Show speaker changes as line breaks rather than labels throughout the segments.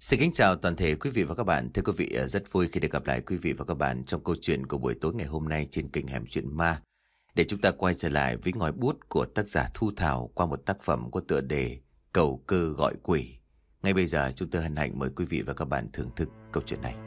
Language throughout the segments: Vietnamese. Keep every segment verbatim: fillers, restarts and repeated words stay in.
Xin kính chào toàn thể quý vị và các bạn. Thưa quý vị, rất vui khi được gặp lại quý vị và các bạn trong câu chuyện của buổi tối ngày hôm nay trên kênh Hẻm Chuyện Ma. Để chúng ta quay trở lại với ngòi bút của tác giả Thu Thảo qua một tác phẩm có tựa đề Cầu Cơ Gọi Quỷ. Ngay bây giờ chúng tôi hân hạnh mời quý vị và các bạn thưởng thức câu chuyện này.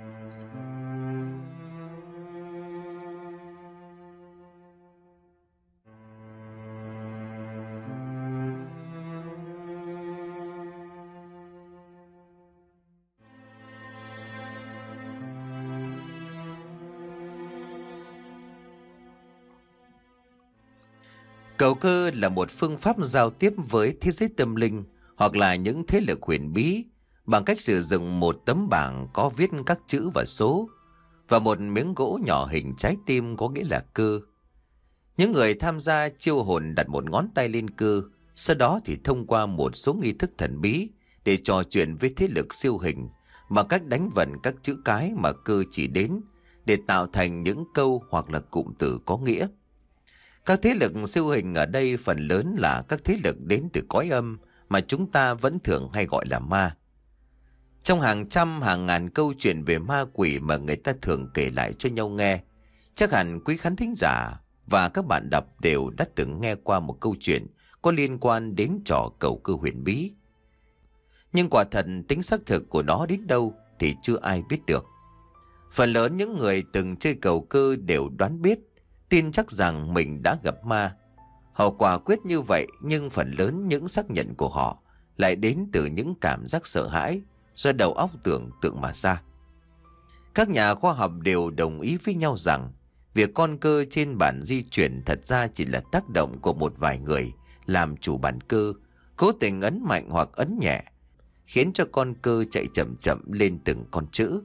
Cầu cơ là một phương pháp giao tiếp với thế giới tâm linh hoặc là những thế lực huyền bí bằng cách sử dụng một tấm bảng có viết các chữ và số và một miếng gỗ nhỏ hình trái tim có nghĩa là cơ. Những người tham gia chiêu hồn đặt một ngón tay lên cơ, sau đó thì thông qua một số nghi thức thần bí để trò chuyện với thế lực siêu hình bằng cách đánh vần các chữ cái mà cơ chỉ đến để tạo thành những câu hoặc là cụm từ có nghĩa. Các thế lực siêu hình ở đây phần lớn là các thế lực đến từ cõi âm mà chúng ta vẫn thường hay gọi là ma. Trong hàng trăm hàng ngàn câu chuyện về ma quỷ mà người ta thường kể lại cho nhau nghe, chắc hẳn quý khán thính giả và các bạn đọc đều đã từng nghe qua một câu chuyện có liên quan đến trò cầu cơ huyền bí. Nhưng quả thật tính xác thực của nó đến đâu thì chưa ai biết được. Phần lớn những người từng chơi cầu cơ đều đoán biết, tin chắc rằng mình đã gặp ma. Họ quả quyết như vậy, nhưng phần lớn những xác nhận của họ lại đến từ những cảm giác sợ hãi do đầu óc tưởng tượng mà ra. Các nhà khoa học đều đồng ý với nhau rằng việc con cơ trên bản di chuyển thật ra chỉ là tác động của một vài người làm chủ bản cơ, cố tình ấn mạnh hoặc ấn nhẹ, khiến cho con cơ chạy chậm chậm lên từng con chữ.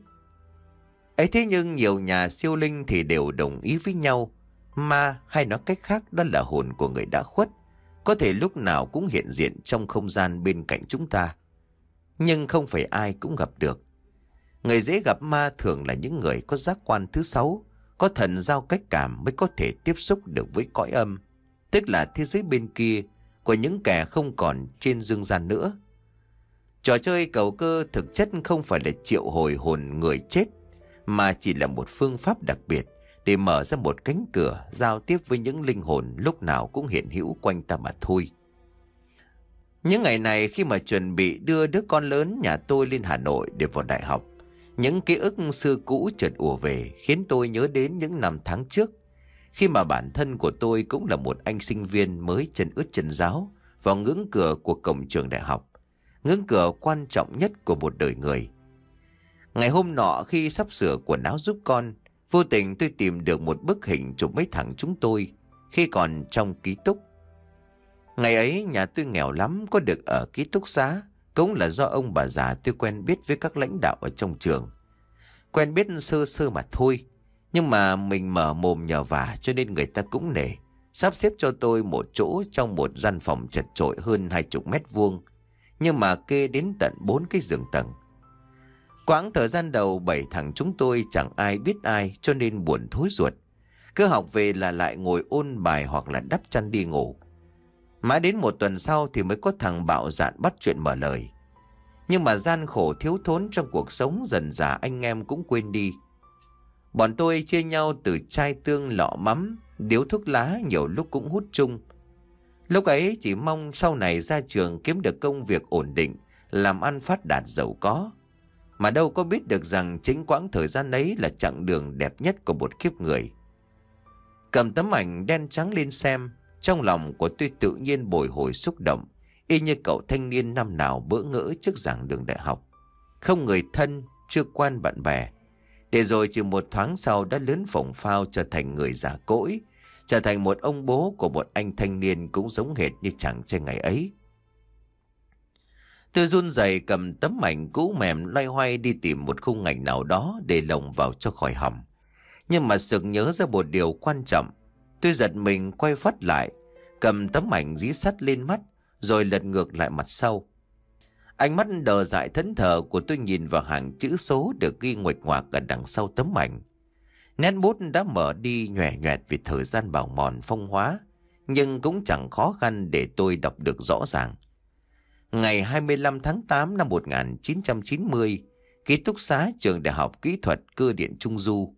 Ấy thế nhưng nhiều nhà siêu linh thì đều đồng ý với nhau, ma hay nói cách khác đó là hồn của người đã khuất, có thể lúc nào cũng hiện diện trong không gian bên cạnh chúng ta. Nhưng không phải ai cũng gặp được. Người dễ gặp ma thường là những người có giác quan thứ sáu, có thần giao cách cảm mới có thể tiếp xúc được với cõi âm, tức là thế giới bên kia của những kẻ không còn trên dương gian nữa. Trò chơi cầu cơ thực chất không phải là triệu hồi hồn người chết, mà chỉ là một phương pháp đặc biệt để mở ra một cánh cửa giao tiếp với những linh hồn lúc nào cũng hiện hữu quanh ta mà thôi. Những ngày này khi mà chuẩn bị đưa đứa con lớn nhà tôi lên Hà Nội để vào đại học, những ký ức xưa cũ chợt ùa về khiến tôi nhớ đến những năm tháng trước, khi mà bản thân của tôi cũng là một anh sinh viên mới chân ướt chân ráo vào ngưỡng cửa của cổng trường đại học, ngưỡng cửa quan trọng nhất của một đời người. Ngày hôm nọ khi sắp sửa quần áo giúp con, vô tình tôi tìm được một bức hình chụp mấy thằng chúng tôi khi còn trong ký túc. Ngày ấy nhà tôi nghèo lắm, có được ở ký túc xá cũng là do ông bà già tôi quen biết với các lãnh đạo ở trong trường. Quen biết sơ sơ mà thôi, nhưng mà mình mở mồm nhờ vả cho nên người ta cũng nể, sắp xếp cho tôi một chỗ trong một gian phòng chật chội hơn hai chục mét vuông, nhưng mà kê đến tận bốn cái giường tầng. Quãng thời gian đầu bảy thằng chúng tôi chẳng ai biết ai cho nên buồn thối ruột. Cứ học về là lại ngồi ôn bài hoặc là đắp chăn đi ngủ. Mãi đến một tuần sau thì mới có thằng bạo dạn bắt chuyện mở lời. Nhưng mà gian khổ thiếu thốn trong cuộc sống dần dà anh em cũng quên đi. Bọn tôi chia nhau từ chai tương lọ mắm, điếu thuốc lá, nhiều lúc cũng hút chung. Lúc ấy chỉ mong sau này ra trường kiếm được công việc ổn định, làm ăn phát đạt giàu có. Mà đâu có biết được rằng chính quãng thời gian ấy là chặng đường đẹp nhất của một kiếp người. Cầm tấm ảnh đen trắng lên xem, trong lòng của tôi tự nhiên bồi hồi xúc động, y như cậu thanh niên năm nào bỡ ngỡ trước giảng đường đại học. Không người thân, chưa quen bạn bè. Để rồi chỉ một thoáng sau đã lớn phồng phao trở thành người già cỗi, trở thành một ông bố của một anh thanh niên cũng giống hệt như chàng trai ngày ấy. Tôi run rẩy cầm tấm ảnh cũ mềm loay hoay đi tìm một khung ảnh nào đó để lồng vào cho khỏi hỏng. Nhưng mà sực nhớ ra một điều quan trọng. Tôi giật mình quay phát lại, cầm tấm ảnh dí sắt lên mắt, rồi lật ngược lại mặt sau. Ánh mắt đờ dại thẫn thờ của tôi nhìn vào hàng chữ số được ghi nguệch ngoạc ở đằng sau tấm ảnh. Nét bút đã mở đi nhòe nhòe vì thời gian bào mòn phong hóa, nhưng cũng chẳng khó khăn để tôi đọc được rõ ràng. Ngày hai mươi lăm tháng tám năm một nghìn chín trăm chín mươi, ký túc xá trường Đại học Kỹ thuật Cơ điện Trung Du.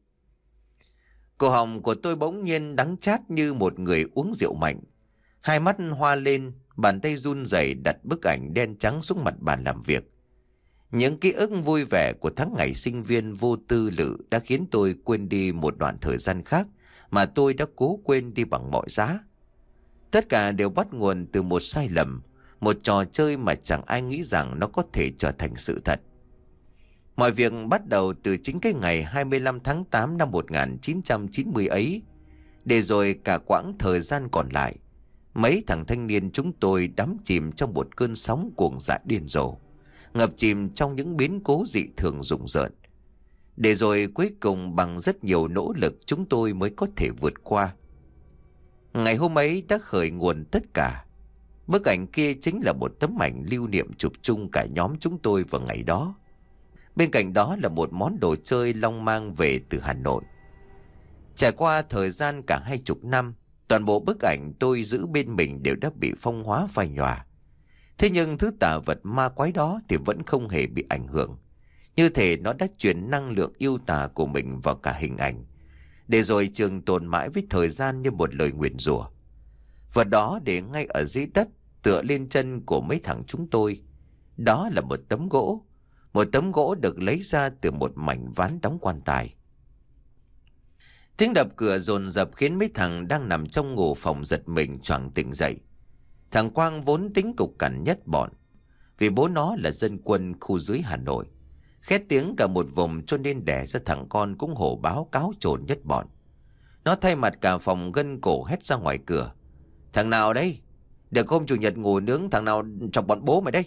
Cổ họng của tôi bỗng nhiên đắng chát như một người uống rượu mạnh. Hai mắt hoa lên, bàn tay run rẩy đặt bức ảnh đen trắng xuống mặt bàn làm việc. Những ký ức vui vẻ của tháng ngày sinh viên vô tư lự đã khiến tôi quên đi một đoạn thời gian khác mà tôi đã cố quên đi bằng mọi giá. Tất cả đều bắt nguồn từ một sai lầm, một trò chơi mà chẳng ai nghĩ rằng nó có thể trở thành sự thật. Mọi việc bắt đầu từ chính cái ngày hai mươi lăm tháng tám năm một nghìn chín trăm chín mươi ấy. Để rồi cả quãng thời gian còn lại, mấy thằng thanh niên chúng tôi đắm chìm trong một cơn sóng cuồng dại điên rồ, ngập chìm trong những biến cố dị thường rùng rợn. Để rồi cuối cùng bằng rất nhiều nỗ lực chúng tôi mới có thể vượt qua. Ngày hôm ấy đã khởi nguồn tất cả. Bức ảnh kia chính là một tấm ảnh lưu niệm chụp chung cả nhóm chúng tôi vào ngày đó. Bên cạnh đó là một món đồ chơi Long mang về từ Hà Nội. Trải qua thời gian cả hai chục năm, toàn bộ bức ảnh tôi giữ bên mình đều đã bị phong hóa phai nhòa. Thế nhưng thứ tà vật ma quái đó thì vẫn không hề bị ảnh hưởng. Như thể nó đã truyền năng lượng yêu tà của mình vào cả hình ảnh, để rồi trường tồn mãi với thời gian như một lời nguyền rủa. Vật đó để ngay ở dưới đất, tựa lên chân của mấy thằng chúng tôi. Đó là một tấm gỗ. Một tấm gỗ được lấy ra từ một mảnh ván đóng quan tài. Tiếng đập cửa dồn dập khiến mấy thằng đang nằm trong ngủ phòng giật mình choàng tỉnh dậy. Thằng Quang vốn tính cục cằn nhất bọn, vì bố nó là dân quân khu dưới Hà Nội. Khét tiếng cả một vùng cho nên đẻ ra thằng con cũng hổ báo cáo trồn nhất bọn. Nó thay mặt cả phòng gân cổ hét ra ngoài cửa. Thằng nào đây? Được hôm chủ nhật ngủ nướng, thằng nào chọc bọn bố mày đây?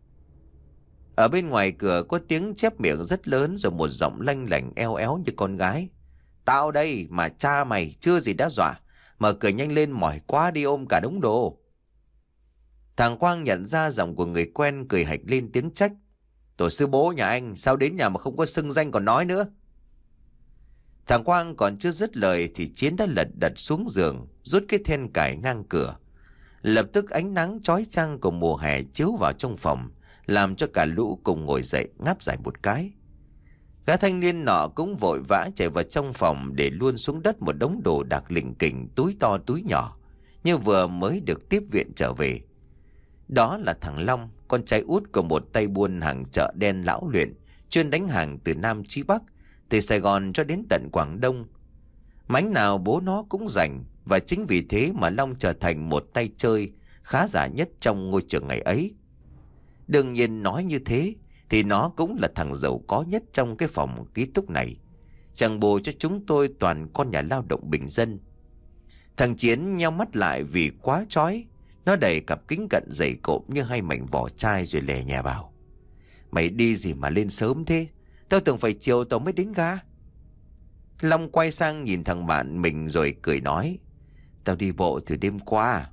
Ở bên ngoài cửa có tiếng chép miệng rất lớn, rồi một giọng lanh lảnh eo éo như con gái. Tao đây mà cha mày chưa gì đã dọa. Mở cửa nhanh lên, mỏi quá đi ôm cả đống đồ. Thằng Quang nhận ra giọng của người quen, cười hạch lên tiếng trách. Tổ sư bố nhà anh sao đến nhà mà không có xưng danh còn nói nữa. Thằng Quang còn chưa dứt lời thì Chiến đã lật đật xuống giường, rút cái then cài ngang cửa. Lập tức ánh nắng chói chang của mùa hè chiếu vào trong phòng, làm cho cả lũ cùng ngồi dậy ngáp dài một cái. Gã thanh niên nọ cũng vội vã chạy vào trong phòng để luôn xuống đất một đống đồ đạc lỉnh kỉnh, túi to túi nhỏ, như vừa mới được tiếp viện trở về. Đó là thằng Long, con trai út của một tay buôn hàng chợ đen lão luyện, chuyên đánh hàng từ Nam chí Bắc, từ Sài Gòn cho đến tận Quảng Đông. Mánh nào bố nó cũng rành, và chính vì thế mà Long trở thành một tay chơi khá giả nhất trong ngôi trường ngày ấy. Đương nhiên nói như thế thì nó cũng là thằng giàu có nhất trong cái phòng ký túc này. Chẳng bù cho chúng tôi toàn con nhà lao động bình dân. Thằng Chiến nheo mắt lại vì quá chói. Nó đẩy cặp kính cận dày cộm như hai mảnh vỏ chai rồi lè nhẹ bảo. Mày đi gì mà lên sớm thế? Tao tưởng phải chiều tao mới đến ga. Long quay sang nhìn thằng bạn mình rồi cười nói. Tao đi bộ từ đêm qua.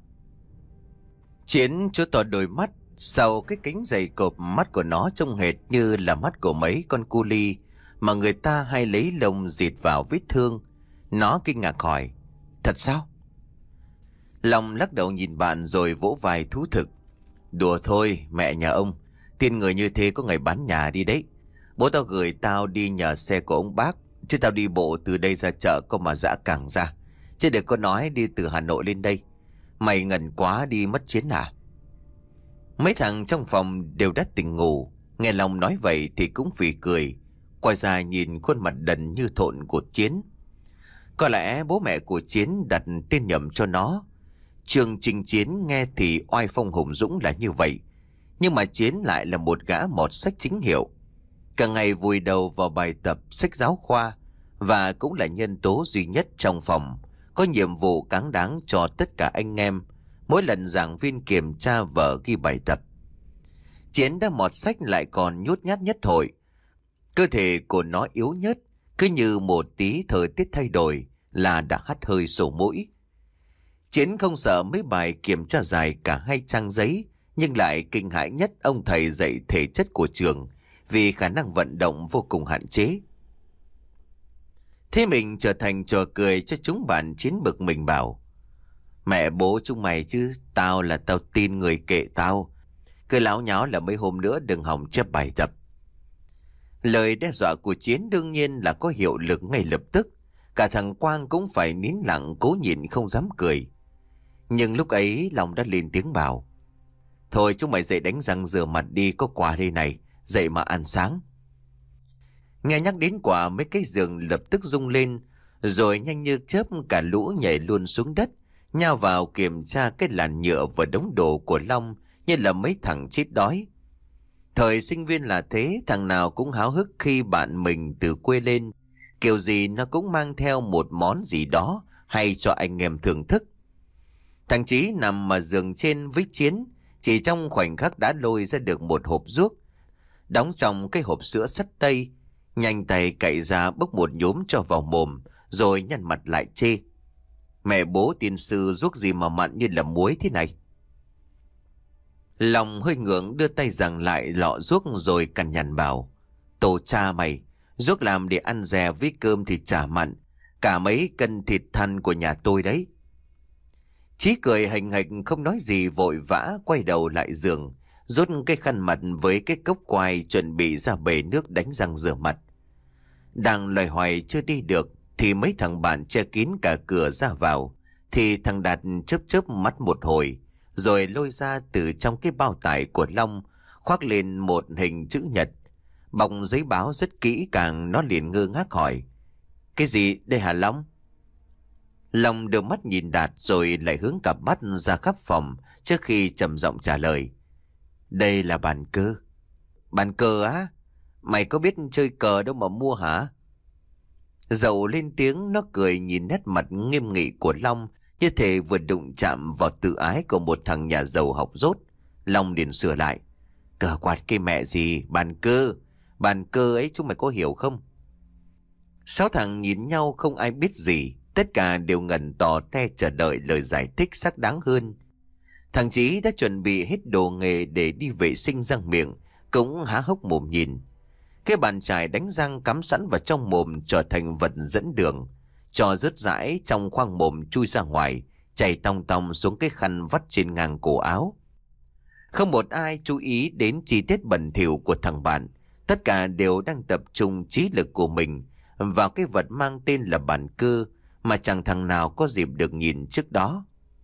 Chiến chố to đôi mắt. Sau cái kính dày cộp, mắt của nó trông hệt như là mắt của mấy con cu li mà người ta hay lấy lông dịt vào vết thương. Nó kinh ngạc hỏi. Thật sao? Long lắc đầu nhìn bạn rồi vỗ vai thú thực. Đùa thôi, mẹ nhà ông. Tiền người như thế có ngày bán nhà đi đấy. Bố tao gửi tao đi nhờ xe của ông bác, chứ tao đi bộ từ đây ra chợ có mà dã cẳng ra. Chứ để có nói đi từ Hà Nội lên đây. Mày ngần quá đi mất Chiến à? Mấy thằng trong phòng đều đã tỉnh ngủ. Nghe Long nói vậy thì cũng phì cười, quay ra nhìn khuôn mặt đần như thộn của Chiến. Có lẽ bố mẹ của Chiến đặt tên nhầm cho nó. Trường Trình Chiến nghe thì oai phong hùng dũng là như vậy, nhưng mà Chiến lại là một gã mọt sách chính hiệu, cả ngày vùi đầu vào bài tập sách giáo khoa, và cũng là nhân tố duy nhất trong phòng có nhiệm vụ cáng đáng cho tất cả anh em mỗi lần giảng viên kiểm tra vở ghi bài tập. Chiến đã mọt sách lại còn nhút nhát nhất hội. Cơ thể của nó yếu nhất, cứ như một tí thời tiết thay đổi là đã hắt hơi sổ mũi. Chiến không sợ mấy bài kiểm tra dài cả hai trang giấy, nhưng lại kinh hãi nhất ông thầy dạy thể chất của trường vì khả năng vận động vô cùng hạn chế. Thế mình trở thành trò cười cho chúng bạn. Chiến bực mình bảo. Mẹ bố chúng mày chứ, tao là tao tin người kệ tao. Cứ láo nháo là mấy hôm nữa đừng hòng chép bài tập. Lời đe dọa của Chiến đương nhiên là có hiệu lực ngay lập tức. Cả thằng Quang cũng phải nín lặng cố nhịn không dám cười. Nhưng lúc ấy Long đã lên tiếng bảo: Thôi chúng mày dậy đánh răng rửa mặt đi, có quà đây này, dậy mà ăn sáng. Nghe nhắc đến quà, mấy cái giường lập tức rung lên, rồi nhanh như chớp cả lũ nhảy luôn xuống đất, nhào vào kiểm tra cái làn nhựa và đống đồ của Long như là mấy thằng chết đói. Thời sinh viên là thế, thằng nào cũng háo hức khi bạn mình từ quê lên, kiểu gì nó cũng mang theo một món gì đó hay cho anh em thưởng thức. Thằng Chí nằm mà giường trên với Chiến, chỉ trong khoảnh khắc đã lôi ra được một hộp ruốc, đóng trong cái hộp sữa sắt tây, nhanh tay cậy ra bốc một nhúm cho vào mồm, rồi nhăn mặt lại chê: Mẹ bố tiên sư ruốc gì mà mặn như là muối thế này. Lòng hơi ngượng đưa tay giằng lại lọ ruốc rồi cằn nhằn bảo: Tổ cha mày, ruốc làm để ăn rè với cơm thì chả mặn, cả mấy cân thịt thăn của nhà tôi đấy. Chí cười hành hạch không nói gì, vội vã quay đầu lại giường, rút cái khăn mặt với cái cốc quai chuẩn bị ra bể nước đánh răng rửa mặt. Đang loay hoay chưa đi được thì mấy thằng bạn che kín cả cửa ra vào, thì thằng Đạt chớp chớp mắt một hồi, rồi lôi ra từ trong cái bao tải của Long, khoác lên một hình chữ nhật, bọc giấy báo rất kỹ càng. Nó liền ngơ ngác hỏi: Cái gì đây hả Long? Long đưa mắt nhìn Đạt rồi lại hướng cặp mắt ra khắp phòng trước khi trầm giọng trả lời: Đây là bàn cờ. Bàn cờ á? Mày có biết chơi cờ đâu mà mua hả? Dậu lên tiếng, nó cười nhìn nét mặt nghiêm nghị của Long như thể vừa đụng chạm vào tự ái của một thằng nhà giàu học dốt. Long liền sửa lại: Cờ quạt cái mẹ gì, bàn cờ. Bàn cờ ấy chúng mày có hiểu không? Sáu thằng nhìn nhau không ai biết gì, tất cả đều ngẩn tò te chờ đợi lời giải thích xác đáng hơn. Thằng Chí đã chuẩn bị hết đồ nghề để đi vệ sinh răng miệng, cũng há hốc mồm nhìn. Cái bàn chải đánh răng cắm sẵn vào trong mồm trở thành vật dẫn đường, cho rớt rãi trong khoang mồm chui ra ngoài, chảy tong tong xuống cái khăn vắt trên ngang cổ áo. Không một ai chú ý đến chi tiết bẩn thỉu của thằng bạn, tất cả đều đang tập trung trí lực của mình vào cái vật mang tên là bàn cờ mà chẳng thằng nào có dịp được nhìn trước đó.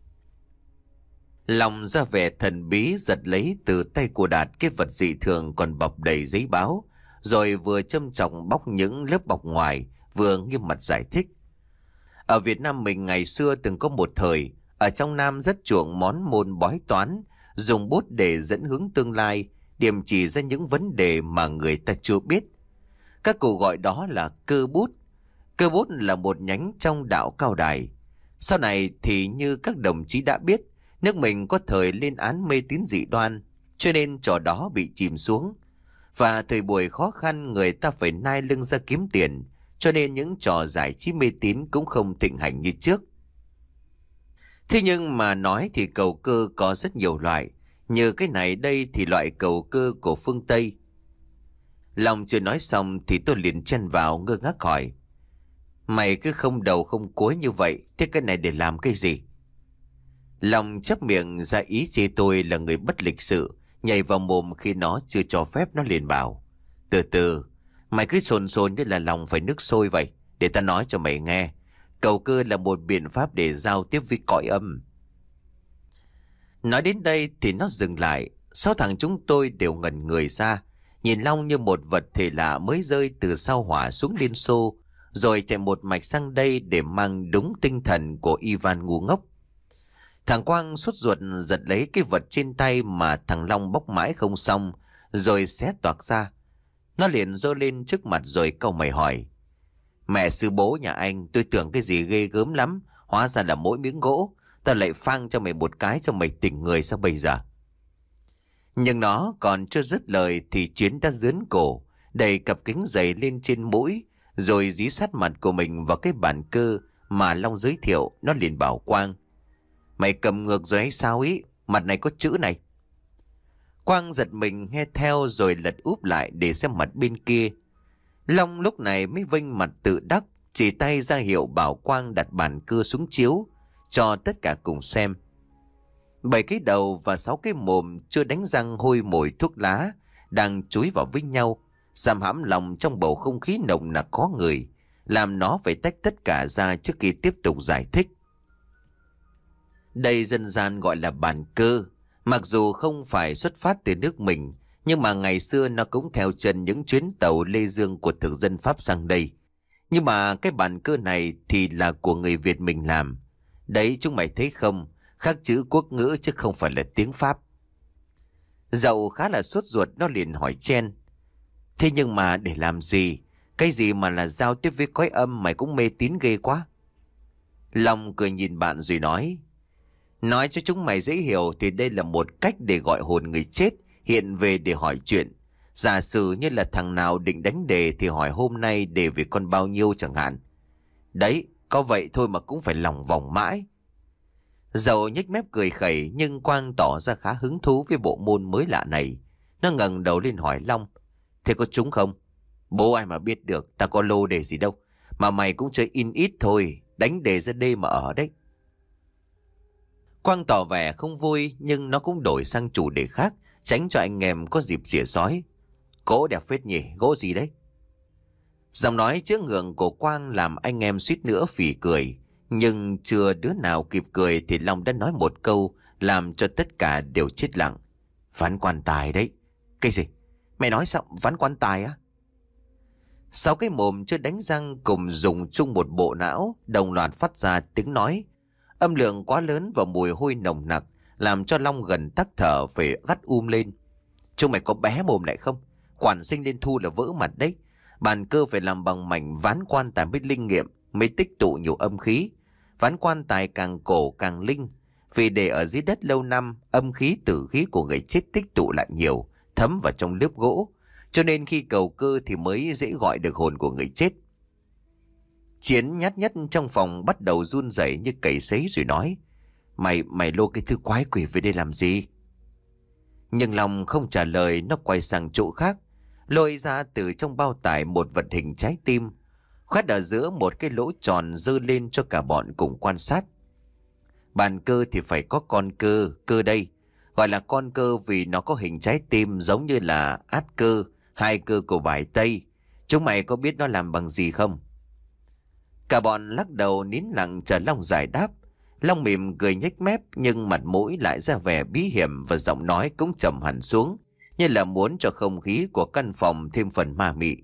Lòng ra vẻ thần bí giật lấy từ tay của Đạt cái vật dị thường còn bọc đầy giấy báo, rồi vừa châm chọc bóc những lớp bọc ngoài, vừa nghiêm mặt giải thích: Ở Việt Nam mình ngày xưa từng có một thời, ở trong Nam rất chuộng món môn bói toán, dùng bút để dẫn hướng tương lai, điểm chỉ ra những vấn đề mà người ta chưa biết. Các cụ gọi đó là cơ bút. Cơ bút là một nhánh trong đạo Cao Đài. Sau này thì như các đồng chí đã biết, nước mình có thời lên án mê tín dị đoan, cho nên trò đó bị chìm xuống. Và thời buổi khó khăn người ta phải nai lưng ra kiếm tiền, cho nên những trò giải trí mê tín cũng không thịnh hành như trước. Thế nhưng mà nói thì cầu cơ có rất nhiều loại, như cái này đây thì loại cầu cơ của phương Tây. Long chưa nói xong thì tôi liền chen vào ngơ ngác hỏi: Mày cứ không đầu không cuối như vậy, thế cái này để làm cái gì? Long chắp miệng ra ý chê tôi là người bất lịch sự, nhảy vào mồm khi nó chưa cho phép. Nó liền bảo: Từ từ, mày cứ sồn sồn như là lòng phải nước sôi vậy. Để ta nói cho mày nghe, cầu cơ là một biện pháp để giao tiếp với cõi âm. Nói đến đây thì nó dừng lại. Sáu thằng chúng tôi đều ngẩn người ra, nhìn Long như một vật thể lạ mới rơi từ sao hỏa xuống Liên Xô, rồi chạy một mạch sang đây để mang đúng tinh thần của Ivan ngu ngốc. Thằng Quang sốt ruột giật lấy cái vật trên tay mà thằng Long bóc mãi không xong, rồi xé toạc ra. Nó liền giơ lên trước mặt rồi cau mày hỏi: Mẹ sư bố nhà anh, tôi tưởng cái gì ghê gớm lắm, hóa ra là mỗi miếng gỗ. Ta lại phang cho mày một cái cho mày tỉnh người sao bây giờ? Nhưng nó còn chưa dứt lời thì Chiến đã dướn cổ, đẩy cặp kính dày lên trên mũi, rồi dí sát mặt của mình vào cái bàn cờ mà Long giới thiệu. Nó liền bảo Quang: Mày cầm ngược rồi hay sao ý? Mặt này có chữ này. Quang giật mình nghe theo rồi lật úp lại để xem mặt bên kia. Long lúc này mới vênh mặt tự đắc, chỉ tay ra hiệu bảo Quang đặt bàn cờ xuống chiếu cho tất cả cùng xem. Bảy cái đầu và sáu cái mồm chưa đánh răng hôi mùi thuốc lá đang chúi vào với nhau, giam hãm lòng trong bầu không khí nồng nặc khó người, làm nó phải tách tất cả ra trước khi tiếp tục giải thích. Đây dân gian gọi là bàn cơ, mặc dù không phải xuất phát từ nước mình, nhưng mà ngày xưa nó cũng theo chân những chuyến tàu lê dương của thực dân Pháp sang đây. Nhưng mà cái bàn cơ này thì là của người Việt mình làm. Đấy chúng mày thấy không, khắc chữ quốc ngữ chứ không phải là tiếng Pháp. Dậu khá là sốt ruột, nó liền hỏi chen. Thế nhưng mà để làm gì? Cái gì mà là giao tiếp với cõi âm mày cũng mê tín ghê quá. Long cười nhìn bạn rồi nói. Nói cho chúng mày dễ hiểu thì đây là một cách để gọi hồn người chết hiện về để hỏi chuyện. Giả sử như là thằng nào định đánh đề thì hỏi hôm nay đề về con bao nhiêu chẳng hạn. Đấy, có vậy thôi mà cũng phải lòng vòng mãi. Dậu nhếch mép cười khẩy, nhưng Quang tỏ ra khá hứng thú với bộ môn mới lạ này. Nó ngẩng đầu lên hỏi Long. Thế có trúng không? Bố ai mà biết được, ta có lô đề gì đâu. Mà mày cũng chơi in ít thôi, đánh đề ra đê mà ở đấy. Quang tỏ vẻ không vui, nhưng nó cũng đổi sang chủ đề khác, tránh cho anh em có dịp xỉa xói. Gỗ đẹp phết nhỉ, gỗ gì đấy? Giọng nói chứa ngượng của Quang làm anh em suýt nữa phì cười. Nhưng chưa đứa nào kịp cười thì Long đã nói một câu làm cho tất cả đều chết lặng. Ván quan tài đấy. Cái gì? Mày nói sao? Ván quan tài á? Sáu cái mồm chưa đánh răng cùng dùng chung một bộ não, đồng loạt phát ra tiếng nói. Âm lượng quá lớn và mùi hôi nồng nặc làm cho Long gần tắc thở phải gắt um lên. Chúng mày có bé mồm lại không? Quản sinh lên thu là vỡ mặt đấy. Bàn cơ phải làm bằng mảnh ván quan tài mới linh nghiệm, mới tích tụ nhiều âm khí. Ván quan tài càng cổ càng linh, vì để ở dưới đất lâu năm, âm khí tử khí của người chết tích tụ lại nhiều, thấm vào trong lớp gỗ, cho nên khi cầu cơ thì mới dễ gọi được hồn của người chết. Chiến nhát nhất trong phòng bắt đầu run rẩy như cầy sấy rồi nói. Mày, mày lô cái thứ quái quỷ về đây làm gì? Nhưng Long không trả lời, nó quay sang chỗ khác, lôi ra từ trong bao tải một vật hình trái tim, khoét ở giữa một cái lỗ tròn dơ lên cho cả bọn cùng quan sát. Bàn cơ thì phải có con cơ, cơ đây. Gọi là con cơ vì nó có hình trái tim giống như là át cơ, hai cơ của bài Tây. Chúng mày có biết nó làm bằng gì không? Cả bọn lắc đầu nín lặng chờ Long giải đáp. Long mỉm cười nhếch mép, nhưng mặt mũi lại ra vẻ bí hiểm và giọng nói cũng trầm hẳn xuống, như là muốn cho không khí của căn phòng thêm phần ma mị.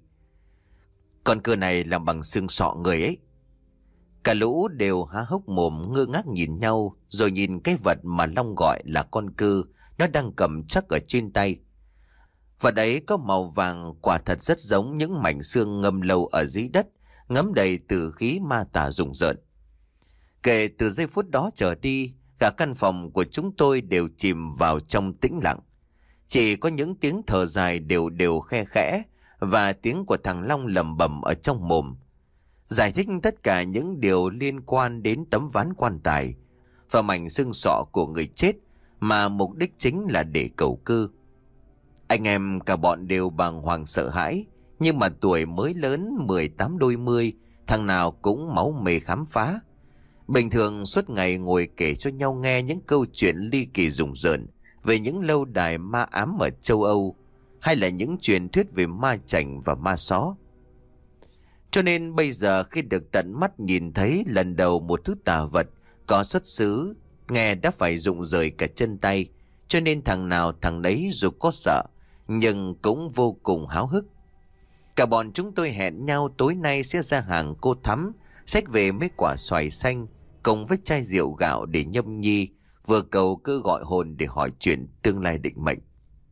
Con cơ này làm bằng xương sọ người ấy. Cả lũ đều há hốc mồm ngơ ngác nhìn nhau, rồi nhìn cái vật mà Long gọi là con cơ, nó đang cầm chắc ở trên tay. Vật ấy có màu vàng, quả thật rất giống những mảnh xương ngâm lâu ở dưới đất, ngấm đầy tử khí ma tà rùng rợn. Kể từ giây phút đó trở đi, cả căn phòng của chúng tôi đều chìm vào trong tĩnh lặng. Chỉ có những tiếng thở dài đều đều khe khẽ và tiếng của thằng Long lẩm bẩm ở trong mồm, giải thích tất cả những điều liên quan đến tấm ván quan tài và mảnh xương sọ của người chết, mà mục đích chính là để cầu cơ. Anh em cả bọn đều bàng hoàng sợ hãi, nhưng mà tuổi mới lớn mười tám đôi mươi, thằng nào cũng máu mê khám phá. Bình thường suốt ngày ngồi kể cho nhau nghe những câu chuyện ly kỳ rùng rợn về những lâu đài ma ám ở châu Âu, hay là những truyền thuyết về ma chảnh và ma só. Cho nên bây giờ khi được tận mắt nhìn thấy lần đầu một thứ tà vật có xuất xứ, nghe đã phải rụng rời cả chân tay, cho nên thằng nào thằng nấy dù có sợ nhưng cũng vô cùng háo hức. Cả bọn chúng tôi hẹn nhau tối nay sẽ ra hàng Cô Thắm, xách về mấy quả xoài xanh cùng với chai rượu gạo để nhâm nhi, vừa cầu cơ gọi hồn để hỏi chuyện tương lai định mệnh.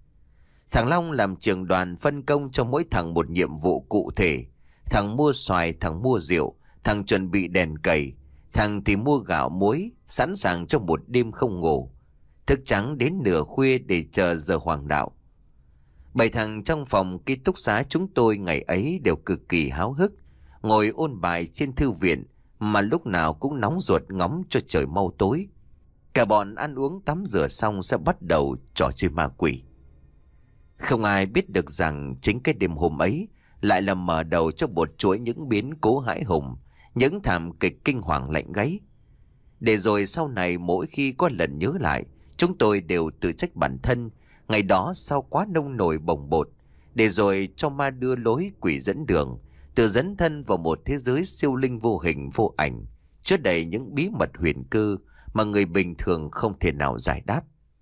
Thằng Long làm trưởng đoàn phân công cho mỗi thằng một nhiệm vụ cụ thể. Thằng mua xoài, thằng mua rượu, thằng chuẩn bị đèn cầy, thằng thì mua gạo muối, sẵn sàng cho một đêm không ngủ, thức trắng đến nửa khuya để chờ giờ hoàng đạo. Bảy thằng trong phòng ký túc xá chúng tôi ngày ấy đều cực kỳ háo hức, ngồi ôn bài trên thư viện mà lúc nào cũng nóng ruột ngóng cho trời mau tối. Cả bọn ăn uống tắm rửa xong sẽ bắt đầu trò chơi ma quỷ. Không ai biết được rằng chính cái đêm hôm ấy lại là mở đầu cho một chuỗi những biến cố hãi hùng, những thảm kịch kinh hoàng lạnh gáy. Để rồi sau này mỗi khi có lần nhớ lại, Chúng tôi đều tự trách bản thân, ngày đó sao quá nông nổi bồng bột, để rồi cho ma đưa lối quỷ dẫn đường, tự dẫn thân vào một thế giới siêu linh vô hình vô ảnh, chứa đầy những bí mật huyền cơ mà người bình thường không thể nào giải đáp.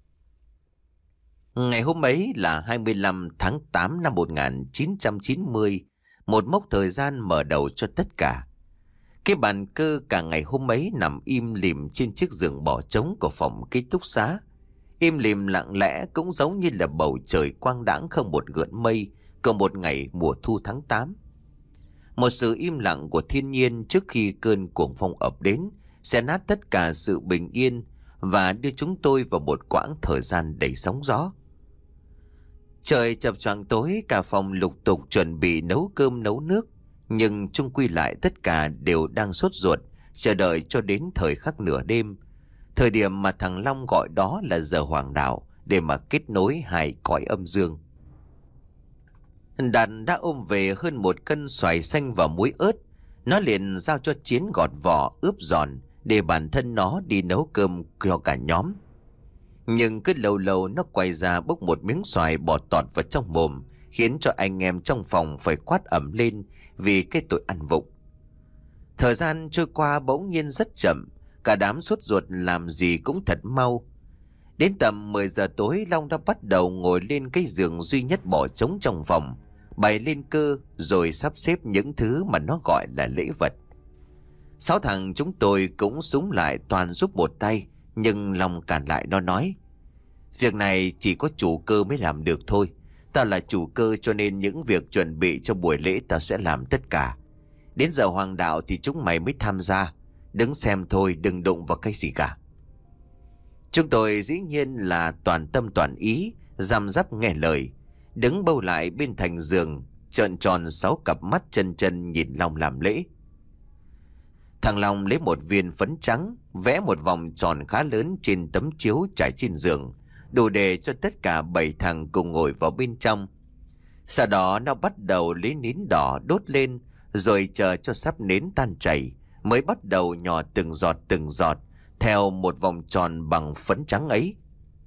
Ngày hôm ấy là hai mươi lăm tháng tám năm một nghìn chín trăm chín mươi, một mốc thời gian mở đầu cho tất cả. Cái bàn cơ cả ngày hôm ấy nằm im lìm trên chiếc giường bỏ trống của phòng ký túc xá. Im lìm lặng lẽ cũng giống như là bầu trời quang đãng không một gợn mây của một ngày mùa thu tháng tám. Một sự im lặng của thiên nhiên trước khi cơn cuồng phong ập đến sẽ nát tất cả sự bình yên và đưa chúng tôi vào một quãng thời gian đầy sóng gió. Trời chập choạng tối, cả phòng lục tục chuẩn bị nấu cơm nấu nước, nhưng chung quy lại tất cả đều đang sốt ruột, chờ đợi cho đến thời khắc nửa đêm, thời điểm mà thằng Long gọi đó là giờ hoàng đạo để mà kết nối hai cõi âm dương. Đạt đã ôm về hơn một cân xoài xanh và muối ớt. Nó liền giao cho Chiến gọt vỏ ướp giòn để bản thân nó đi nấu cơm cho cả nhóm. Nhưng cứ lâu lâu nó quay ra bốc một miếng xoài bỏ tọt vào trong mồm, khiến cho anh em trong phòng phải quát ầm lên vì cái tội ăn vụng. Thời gian trôi qua bỗng nhiên rất chậm, cả đám sốt ruột làm gì cũng thật mau. Đến tầm mười giờ tối, Long đã bắt đầu ngồi lên cái giường duy nhất bỏ trống trong phòng, bày lên cơ rồi sắp xếp những thứ mà nó gọi là lễ vật. Sáu thằng chúng tôi cũng súng lại toàn giúp một tay, nhưng Long cản lại, nó nói: "Việc này chỉ có chủ cơ mới làm được thôi. Tao là chủ cơ cho nên những việc chuẩn bị cho buổi lễ tao sẽ làm tất cả. Đến giờ hoàng đạo thì chúng mày mới tham gia. Đứng xem thôi, đừng đụng vào cái gì cả." Chúng tôi dĩ nhiên là toàn tâm toàn ý, răm rắp nghe lời, đứng bâu lại bên thành giường, trợn tròn sáu cặp mắt chân chân nhìn Long làm lễ. Thằng Long lấy một viên phấn trắng, vẽ một vòng tròn khá lớn trên tấm chiếu trải trên giường, đủ để cho tất cả bảy thằng cùng ngồi vào bên trong. Sau đó nó bắt đầu lấy nến đỏ đốt lên, rồi chờ cho sắp nến tan chảy, mới bắt đầu nhỏ từng giọt từng giọt theo một vòng tròn bằng phấn trắng ấy.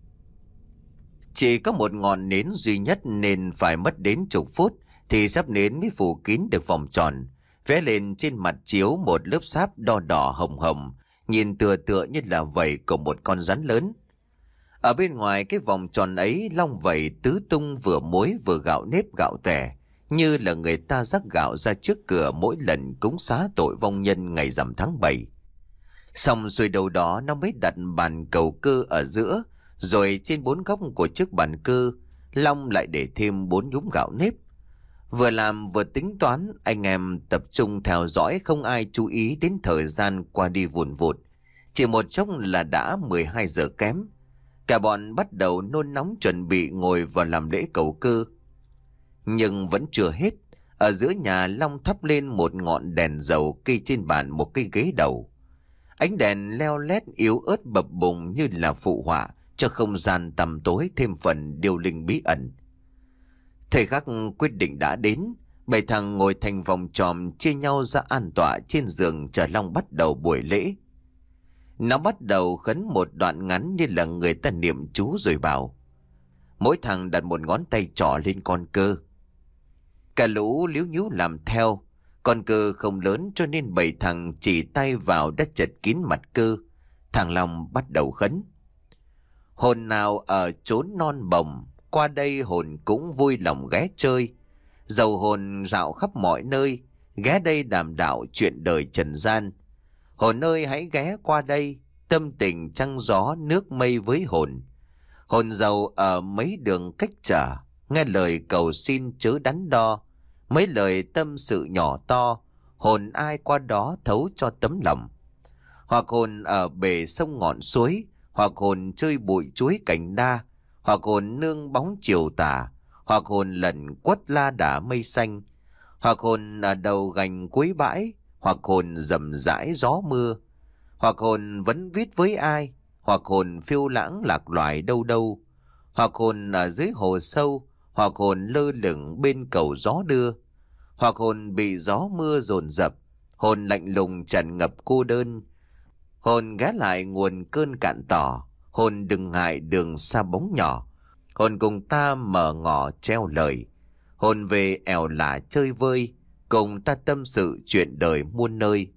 Chỉ có một ngọn nến duy nhất nên phải mất đến chục phút thì sắp nến mới phủ kín được vòng tròn, vẽ lên trên mặt chiếu một lớp sáp đỏ đỏ hồng hồng, nhìn tựa tựa như là vảy của một con rắn lớn. Ở bên ngoài cái vòng tròn ấy, Long vẩy tứ tung vừa muối vừa gạo nếp gạo tẻ, như là người ta rắc gạo ra trước cửa mỗi lần cúng xá tội vong nhân ngày rằm tháng bảy. Xong rồi đầu đó nó mới đặt bàn cầu cơ ở giữa, rồi trên bốn góc của chiếc bàn cơ, Long lại để thêm bốn nhúm gạo nếp. Vừa làm vừa tính toán, anh em tập trung theo dõi, không ai chú ý đến thời gian qua đi vùn vụt. Chỉ một chốc là đã mười hai giờ kém. Cả bọn bắt đầu nôn nóng chuẩn bị ngồi vào làm lễ cầu cơ. Nhưng vẫn chưa hết. Ở giữa nhà, Long thắp lên một ngọn đèn dầu kê trên bàn một cái ghế đầu. Ánh đèn leo lét yếu ớt bập bùng như là phụ họa cho không gian tăm tối thêm phần điêu linh bí ẩn. Thời khắc quyết định đã đến. Bảy thằng ngồi thành vòng tròn chia nhau ra an tọa trên giường chờ Long bắt đầu buổi lễ. Nó bắt đầu khấn một đoạn ngắn như là người ta niệm chú rồi bảo: "Mỗi thằng đặt một ngón tay trỏ lên con cơ." Cả lũ líu nhíu làm theo. Con cơ không lớn cho nên bảy thằng chỉ tay vào đã chật kín mặt cơ. Thằng Long bắt đầu khấn: "Hồn nào ở chốn non bồng, qua đây hồn cũng vui lòng ghé chơi. Dầu hồn dạo khắp mọi nơi, ghé đây đàm đạo chuyện đời trần gian. Hồn ơi hãy ghé qua đây, tâm tình trăng gió nước mây với hồn. Hồn giàu ở mấy đường cách trở, nghe lời cầu xin chớ đắn đo. Mấy lời tâm sự nhỏ to, hồn ai qua đó thấu cho tấm lòng. Hoặc hồn ở bể sông ngọn suối, hoặc hồn chơi bụi chuối cành đa, hoặc hồn nương bóng chiều tà, hoặc hồn lẩn quất la đà mây xanh, hoặc hồn ở đầu gành cuối bãi, hoặc hồn rầm rãi gió mưa, hoặc hồn vẫn viết với ai, hoặc hồn phiêu lãng lạc loài đâu đâu, hoặc hồn ở dưới hồ sâu, hoặc hồn lơ lửng bên cầu gió đưa, hoặc hồn bị gió mưa dồn dập, hồn lạnh lùng tràn ngập cô đơn, hồn ghé lại nguồn cơn cạn tỏ, Hồn đừng ngại đường xa bóng nhỏ. Hồn cùng ta mở ngỏ treo lời. Hồn về ẻo lả chơi vơi, cùng ta tâm sự chuyện đời muôn nơi.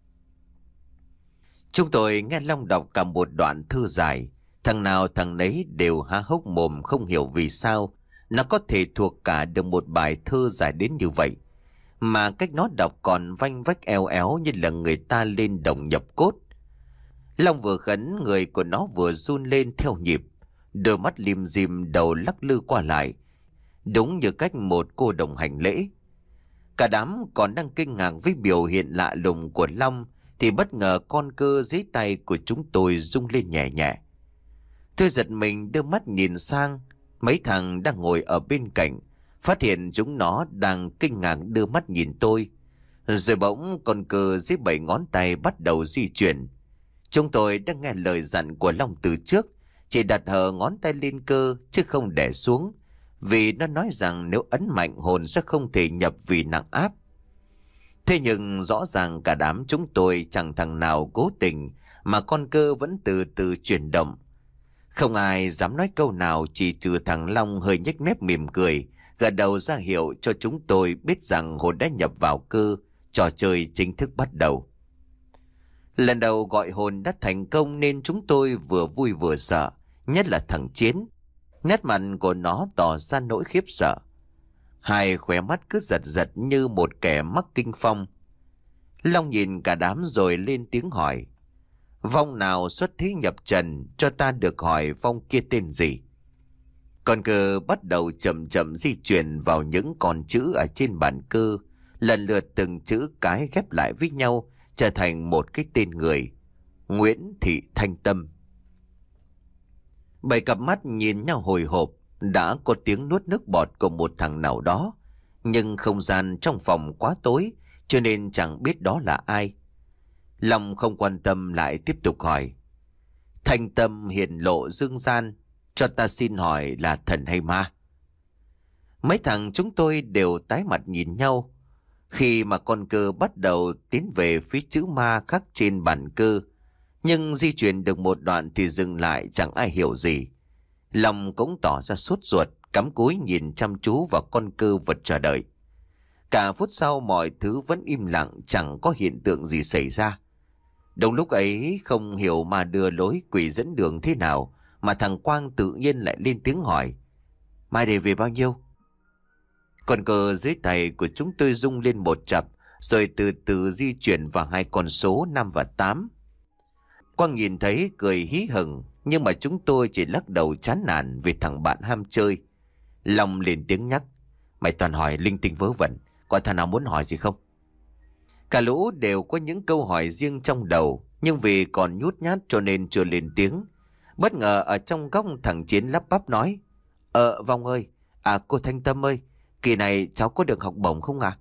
Chúng tôi nghe Long đọc cả một đoạn thư dài. Thằng nào thằng nấy đều há hốc mồm không hiểu vì sao nó có thể thuộc cả được một bài thơ dài đến như vậy. Mà cách nó đọc còn vanh vách eo éo như là người ta lên đồng nhập cốt. Long vừa khấn, người của nó vừa run lên theo nhịp. Đôi mắt lim dim, đầu lắc lư qua lại, đúng như cách một cô đồng hành lễ. Cả đám còn đang kinh ngạc với biểu hiện lạ lùng của Long thì bất ngờ con cơ dưới tay của chúng tôi rung lên nhẹ nhẹ. Tôi giật mình đưa mắt nhìn sang, mấy thằng đang ngồi ở bên cạnh phát hiện chúng nó đang kinh ngạc đưa mắt nhìn tôi. Rồi bỗng con cơ dưới bảy ngón tay bắt đầu di chuyển. Chúng tôi đã nghe lời dặn của Long từ trước, chỉ đặt hờ ngón tay lên cơ chứ không để xuống, vì nó nói rằng nếu ấn mạnh hồn sẽ không thể nhập vì nặng áp. Thế nhưng rõ ràng cả đám chúng tôi chẳng thằng nào cố tình, mà con cơ vẫn từ từ chuyển động. Không ai dám nói câu nào, chỉ trừ thằng Long hơi nhếch mép mỉm cười, gật đầu ra hiệu cho chúng tôi biết rằng hồn đã nhập vào cơ, trò chơi chính thức bắt đầu. Lần đầu gọi hồn đã thành công nên chúng tôi vừa vui vừa sợ, nhất là thằng Chiến. Nét mặt của nó tỏ ra nỗi khiếp sợ. Hai khóe mắt cứ giật giật như một kẻ mắc kinh phong. Long nhìn cả đám rồi lên tiếng hỏi: Vong nào xuất thí nhập trần, cho ta được hỏi vong kia tên gì? Con cơ bắt đầu chậm chậm di chuyển vào những con chữ ở trên bàn cơ, lần lượt từng chữ cái ghép lại với nhau trở thành một cái tên người: Nguyễn Thị Thanh Tâm. Bảy cặp mắt nhìn nhau hồi hộp, đã có tiếng nuốt nước bọt của một thằng nào đó, nhưng không gian trong phòng quá tối cho nên chẳng biết đó là ai. Long không quan tâm lại tiếp tục hỏi: Thanh Tâm hiển lộ dương gian, cho ta xin hỏi là thần hay ma? Mấy thằng chúng tôi đều tái mặt nhìn nhau khi mà con cơ bắt đầu tiến về phía chữ ma khắc trên bàn cơ, nhưng di chuyển được một đoạn thì dừng lại, chẳng ai hiểu gì. Long cũng tỏ ra sốt ruột, cắm cúi nhìn chăm chú vào con cơ vật chờ đợi. Cả phút sau mọi thứ vẫn im lặng, chẳng có hiện tượng gì xảy ra. Đúng lúc ấy, không hiểu mà đưa lối quỷ dẫn đường thế nào mà thằng Quang tự nhiên lại lên tiếng hỏi: Mai để về bao nhiêu? Con cờ dưới tay của chúng tôi rung lên một chập, rồi từ từ di chuyển vào hai con số năm và tám. Quang nhìn thấy cười hí hửng, nhưng mà chúng tôi chỉ lắc đầu chán nản vì thằng bạn ham chơi. Long lên tiếng nhắc: Mày toàn hỏi linh tinh vớ vẩn, có thằng nào muốn hỏi gì không? Cả lũ đều có những câu hỏi riêng trong đầu, nhưng vì còn nhút nhát cho nên chưa lên tiếng. Bất ngờ ở trong góc thằng Chiến lắp bắp nói: Ờ Vong ơi, à cô Thanh Tâm ơi, kỳ này cháu có được học bổng không à?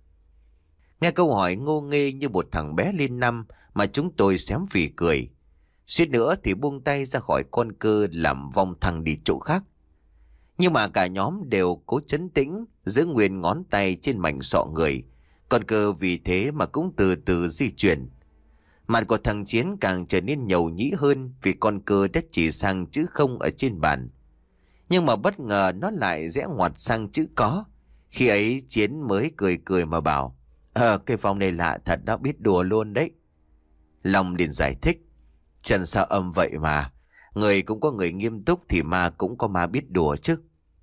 Nghe câu hỏi ngô nghê như một thằng bé lên năm mà chúng tôi xém phì cười. Suýt nữa thì buông tay ra khỏi con cơ làm Vong thằng đi chỗ khác. Nhưng mà cả nhóm đều cố trấn tĩnh, giữ nguyên ngón tay trên mảnh sọ người. Con cơ vì thế mà cũng từ từ di chuyển. Mặt của thằng Chiến càng trở nên nhầu nhĩ hơn vì con cơ đã chỉ sang chữ không ở trên bàn. Nhưng mà bất ngờ nó lại rẽ ngoặt sang chữ có. Khi ấy Chiến mới cười cười mà bảo: Ờ cái Vong này lạ thật đó, biết đùa luôn đấy. Long liền giải thích: Trần sao âm vậy mà, người cũng có người nghiêm túc thì ma cũng có ma biết đùa chứ.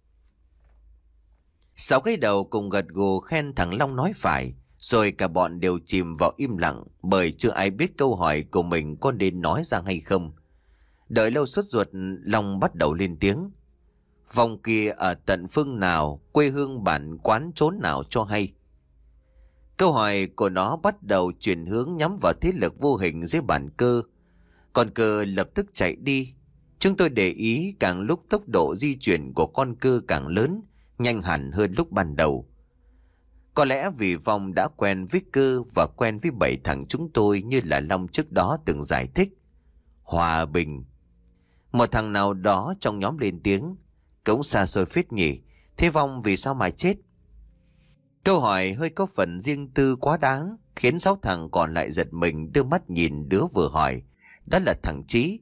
Sáu cái đầu cùng gật gù khen thằng Long nói phải, rồi cả bọn đều chìm vào im lặng, bởi chưa ai biết câu hỏi của mình có nên nói ra hay không. Đợi lâu sốt ruột, Long bắt đầu lên tiếng: Vong kia ở tận phương nào, quê hương bản quán trốn nào cho hay? Câu hỏi của nó bắt đầu chuyển hướng nhắm vào thế lực vô hình dưới bản cơ. Con cơ lập tức chạy đi. Chúng tôi để ý càng lúc tốc độ di chuyển của con cơ càng lớn, nhanh hẳn hơn lúc ban đầu. Có lẽ vì Vong đã quen với cơ và quen với bảy thằng chúng tôi như là Long trước đó từng giải thích. Hòa bình. Một thằng nào đó trong nhóm lên tiếng: Cũng xa xôi phết nhỉ, thế Vong vì sao mà chết? Câu hỏi hơi có phần riêng tư quá đáng, khiến sáu thằng còn lại giật mình đưa mắt nhìn đứa vừa hỏi. Đó là thằng Chí.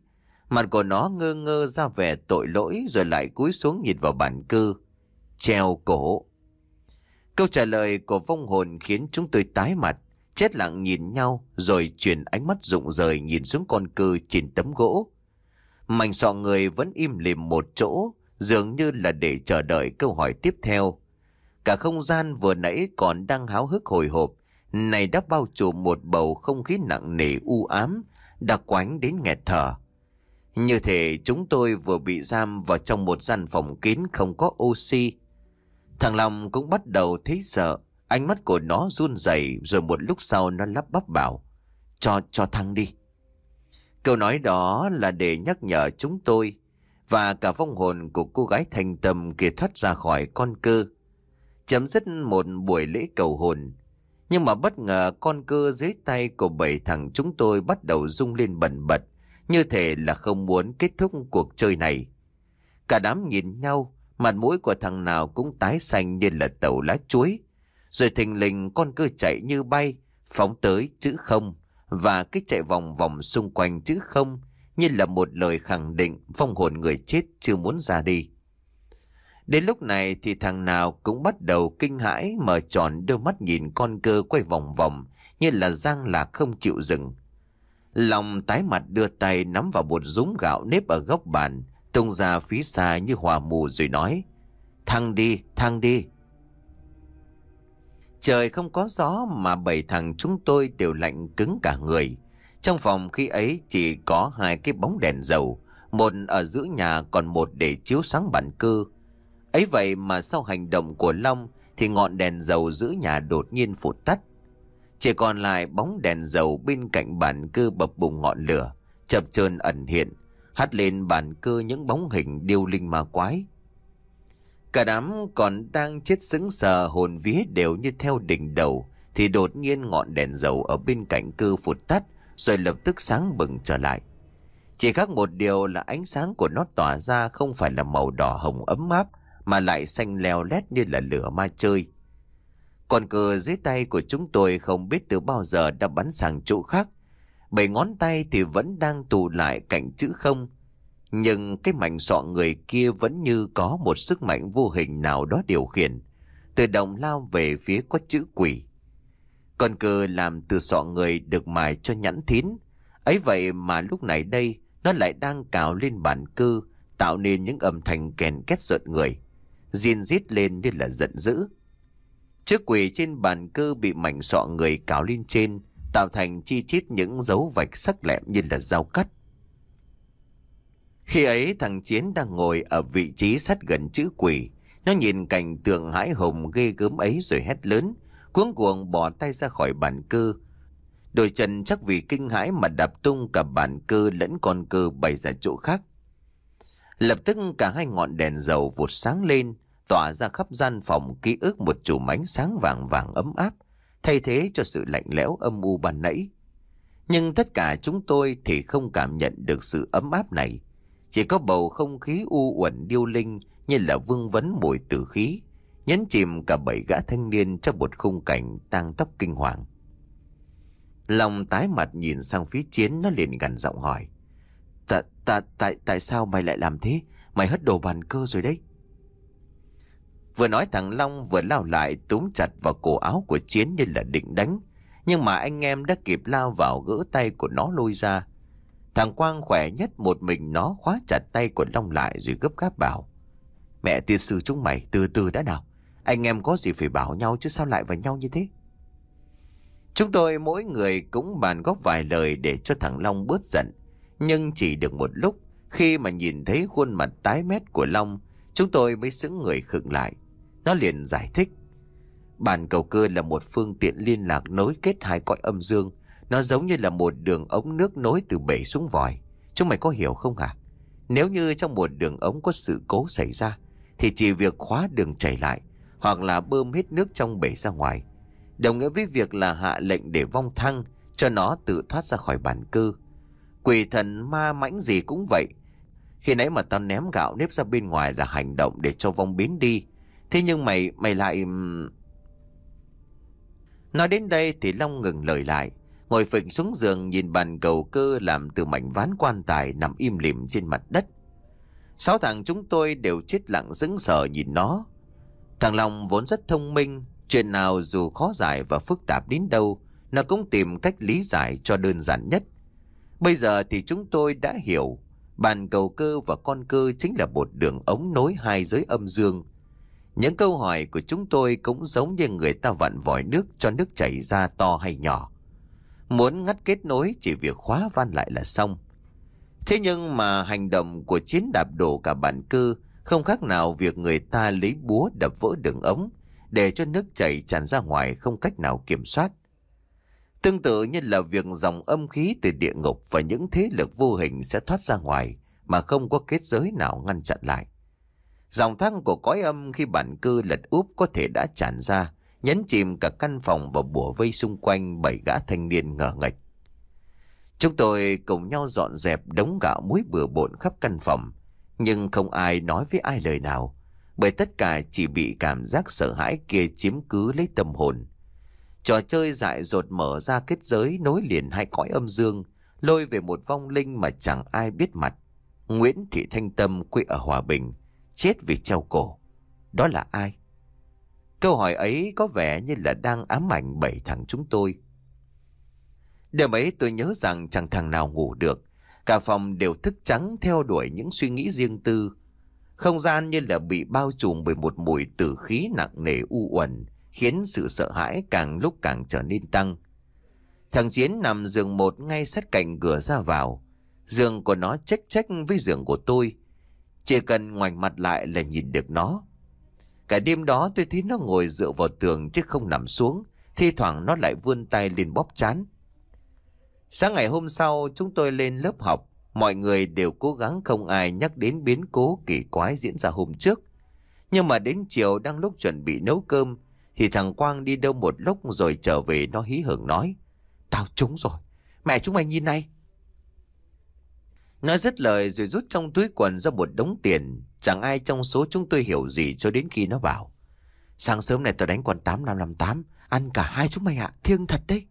Mặt của nó ngơ ngơ ra vẻ tội lỗi rồi lại cúi xuống nhìn vào bản cư. Treo cổ. Câu trả lời của vong hồn khiến chúng tôi tái mặt, chết lặng nhìn nhau rồi chuyển ánh mắt rụng rời nhìn xuống con cư trên tấm gỗ. Mảnh sọ người vẫn im lìm một chỗ, dường như là để chờ đợi câu hỏi tiếp theo. Cả không gian vừa nãy còn đang háo hức hồi hộp, này đã bao trùm một bầu không khí nặng nề u ám, đặc quánh đến nghẹt thở. Như thể chúng tôi vừa bị giam vào trong một gian phòng kín không có oxy. Thằng Long cũng bắt đầu thấy sợ, ánh mắt của nó run rẩy rồi một lúc sau nó lắp bắp bảo, cho, cho thằng đi. Câu nói đó là để nhắc nhở chúng tôi và cả vong hồn của cô gái thành tâm kia thoát ra khỏi con cư. Chấm dứt một buổi lễ cầu hồn. Nhưng mà bất ngờ con cưa dưới tay của bảy thằng chúng tôi bắt đầu rung lên bần bật, như thể là không muốn kết thúc cuộc chơi này. Cả đám nhìn nhau, mặt mũi của thằng nào cũng tái xanh như là tàu lá chuối. Rồi thình lình con cưa chạy như bay, phóng tới chữ không, và cái chạy vòng vòng xung quanh chữ không, như là một lời khẳng định vong hồn người chết chưa muốn ra đi. Đến lúc này thì thằng nào cũng bắt đầu kinh hãi mở tròn đôi mắt nhìn con cơ quay vòng vòng như là giang lạc không chịu dừng. Lòng tái mặt đưa tay nắm vào một dúng gạo nếp ở góc bàn, tung ra phía xa như hòa mù rồi nói, thăng đi, thăng đi. Trời không có gió mà bảy thằng chúng tôi đều lạnh cứng cả người. Trong phòng khi ấy chỉ có hai cái bóng đèn dầu, một ở giữa nhà còn một để chiếu sáng bản cư. Ấy vậy mà sau hành động của Long thì ngọn đèn dầu giữa nhà đột nhiên phụt tắt. Chỉ còn lại bóng đèn dầu bên cạnh bàn cư bập bùng ngọn lửa, chập chờn ẩn hiện, hắt lên bàn cư những bóng hình điêu linh ma quái. Cả đám còn đang chết sững sờ hồn vía đều như theo đỉnh đầu thì đột nhiên ngọn đèn dầu ở bên cạnh cư phụt tắt rồi lập tức sáng bừng trở lại. Chỉ khác một điều là ánh sáng của nó tỏa ra không phải là màu đỏ hồng ấm áp mà lại xanh leo lét như là lửa ma chơi. Còn cờ dưới tay của chúng tôi không biết từ bao giờ đã bắn sang chỗ khác. Bảy ngón tay thì vẫn đang tụ lại cạnh chữ không. Nhưng cái mảnh sọ người kia vẫn như có một sức mạnh vô hình nào đó điều khiển, tự động lao về phía có chữ quỷ. Còn cờ làm từ sọ người được mài cho nhẵn thín. Ấy vậy mà lúc này đây nó lại đang cào lên bàn cư, tạo nên những âm thanh kèn két rợn người, riêng rít lên như là giận dữ. Chữ quỷ trên bàn cư bị mảnh sọ người cào lên trên, tạo thành chi chít những dấu vạch sắc lẹm như là dao cắt. Khi ấy thằng Chiến đang ngồi ở vị trí sát gần chữ quỷ. Nó nhìn cảnh tượng hãi hùng ghê gớm ấy rồi hét lớn, cuống cuồng bỏ tay ra khỏi bàn cư. Đôi chân chắc vì kinh hãi mà đạp tung cả bàn cư lẫn con cư bay ra chỗ khác. Lập tức cả hai ngọn đèn dầu vụt sáng lên, tỏa ra khắp gian phòng ký ức một chùm ánh sáng vàng vàng ấm áp, thay thế cho sự lạnh lẽo âm u ban nãy. Nhưng tất cả chúng tôi thì không cảm nhận được sự ấm áp này. Chỉ có bầu không khí u uẩn điêu linh như là vương vấn mùi tử khí, nhấn chìm cả bảy gã thanh niên trong một khung cảnh tang tóc kinh hoàng. Long tái mặt nhìn sang phía Chiến, nó liền gằn giọng hỏi, Tại, tại, tại, tại sao mày lại làm thế? Mày hất đồ bàn cơ rồi đấy. Vừa nói thằng Long vừa lao lại túm chặt vào cổ áo của Chiến như là định đánh. Nhưng mà anh em đã kịp lao vào gỡ tay của nó lôi ra. Thằng Quang khỏe nhất một mình nó khóa chặt tay của Long lại rồi gấp gáp bảo, mẹ tiên sư chúng mày từ từ đã nào. Anh em có gì phải bảo nhau chứ sao lại vào nhau như thế. Chúng tôi mỗi người cũng bàn góp vài lời để cho thằng Long bớt giận. Nhưng chỉ được một lúc, khi mà nhìn thấy khuôn mặt tái mét của Long, chúng tôi mới sững người khựng lại. Nó liền giải thích, bàn cầu cơ là một phương tiện liên lạc nối kết hai cõi âm dương. Nó giống như là một đường ống nước nối từ bể xuống vòi. Chúng mày có hiểu không hả? Nếu như trong một đường ống có sự cố xảy ra thì chỉ việc khóa đường chảy lại hoặc là bơm hết nước trong bể ra ngoài, đồng nghĩa với việc là hạ lệnh để vong thăng cho nó tự thoát ra khỏi bản cư. Quỷ thần ma mãnh gì cũng vậy. Khi nãy mà tao ném gạo nếp ra bên ngoài là hành động để cho vong biến đi. Thế nhưng mày mày lại... Nói đến đây thì Long ngừng lời lại. ngồi phịch xuống giường nhìn bàn cầu cơ làm từ mảnh ván quan tài nằm im lìm trên mặt đất. Sáu thằng chúng tôi đều chết lặng sững sờ nhìn nó. Thằng Long vốn rất thông minh, chuyện nào dù khó giải và phức tạp đến đâu, nó cũng tìm cách lý giải cho đơn giản nhất. Bây giờ thì chúng tôi đã hiểu, bàn cầu cơ và con cơ chính là một đường ống nối hai giới âm dương. Những câu hỏi của chúng tôi cũng giống như người ta vặn vòi nước cho nước chảy ra to hay nhỏ. Muốn ngắt kết nối chỉ việc khóa van lại là xong. Thế nhưng mà hành động của Chiến đạp đổ cả bàn cơ không khác nào việc người ta lấy búa đập vỡ đường ống để cho nước chảy tràn ra ngoài không cách nào kiểm soát. Tương tự như là việc dòng âm khí từ địa ngục và những thế lực vô hình sẽ thoát ra ngoài mà không có kết giới nào ngăn chặn lại. Dòng thăng của cõi âm khi bản cơ lật úp có thể đã tràn ra, nhấn chìm cả căn phòng và bủa vây xung quanh bảy gã thanh niên ngờ nghệch. Chúng tôi cùng nhau dọn dẹp đống gạo muối bừa bộn khắp căn phòng, nhưng không ai nói với ai lời nào, bởi tất cả chỉ bị cảm giác sợ hãi kia chiếm cứ lấy tâm hồn. Trò chơi dại dột mở ra kết giới nối liền hai cõi âm dương, lôi về một vong linh mà chẳng ai biết mặt. Nguyễn Thị Thanh Tâm quê ở Hòa Bình, chết vì treo cổ. Đó là ai? Câu hỏi ấy có vẻ như là đang ám ảnh bảy thằng chúng tôi. Đêm ấy tôi nhớ rằng chẳng thằng nào ngủ được. Cả phòng đều thức trắng theo đuổi những suy nghĩ riêng tư. Không gian như là bị bao trùm bởi một mùi tử khí nặng nề u uẩn, khiến sự sợ hãi càng lúc càng trở nên tăng. Thằng Chiến nằm giường một ngay sát cạnh cửa ra vào. Giường của nó chếch chếch với giường của tôi. Chỉ cần ngoảnh mặt lại là nhìn được nó. Cả đêm đó tôi thấy nó ngồi dựa vào tường chứ không nằm xuống. Thi thoảng nó lại vươn tay lên bóp trán. Sáng ngày hôm sau chúng tôi lên lớp học. Mọi người đều cố gắng không ai nhắc đến biến cố kỳ quái diễn ra hôm trước. Nhưng mà đến chiều đang lúc chuẩn bị nấu cơm thì thằng Quang đi đâu một lúc rồi trở về. Nó hí hửng nói: "Tao trúng rồi, mẹ chúng mày nhìn này." Nói dứt lời rồi rút trong túi quần ra một đống tiền. Chẳng ai trong số chúng tôi hiểu gì cho đến khi nó bảo: "Sáng sớm này tao đánh con tám năm năm tám, ăn cả hai chúng mày ạ, thiêng thật đấy."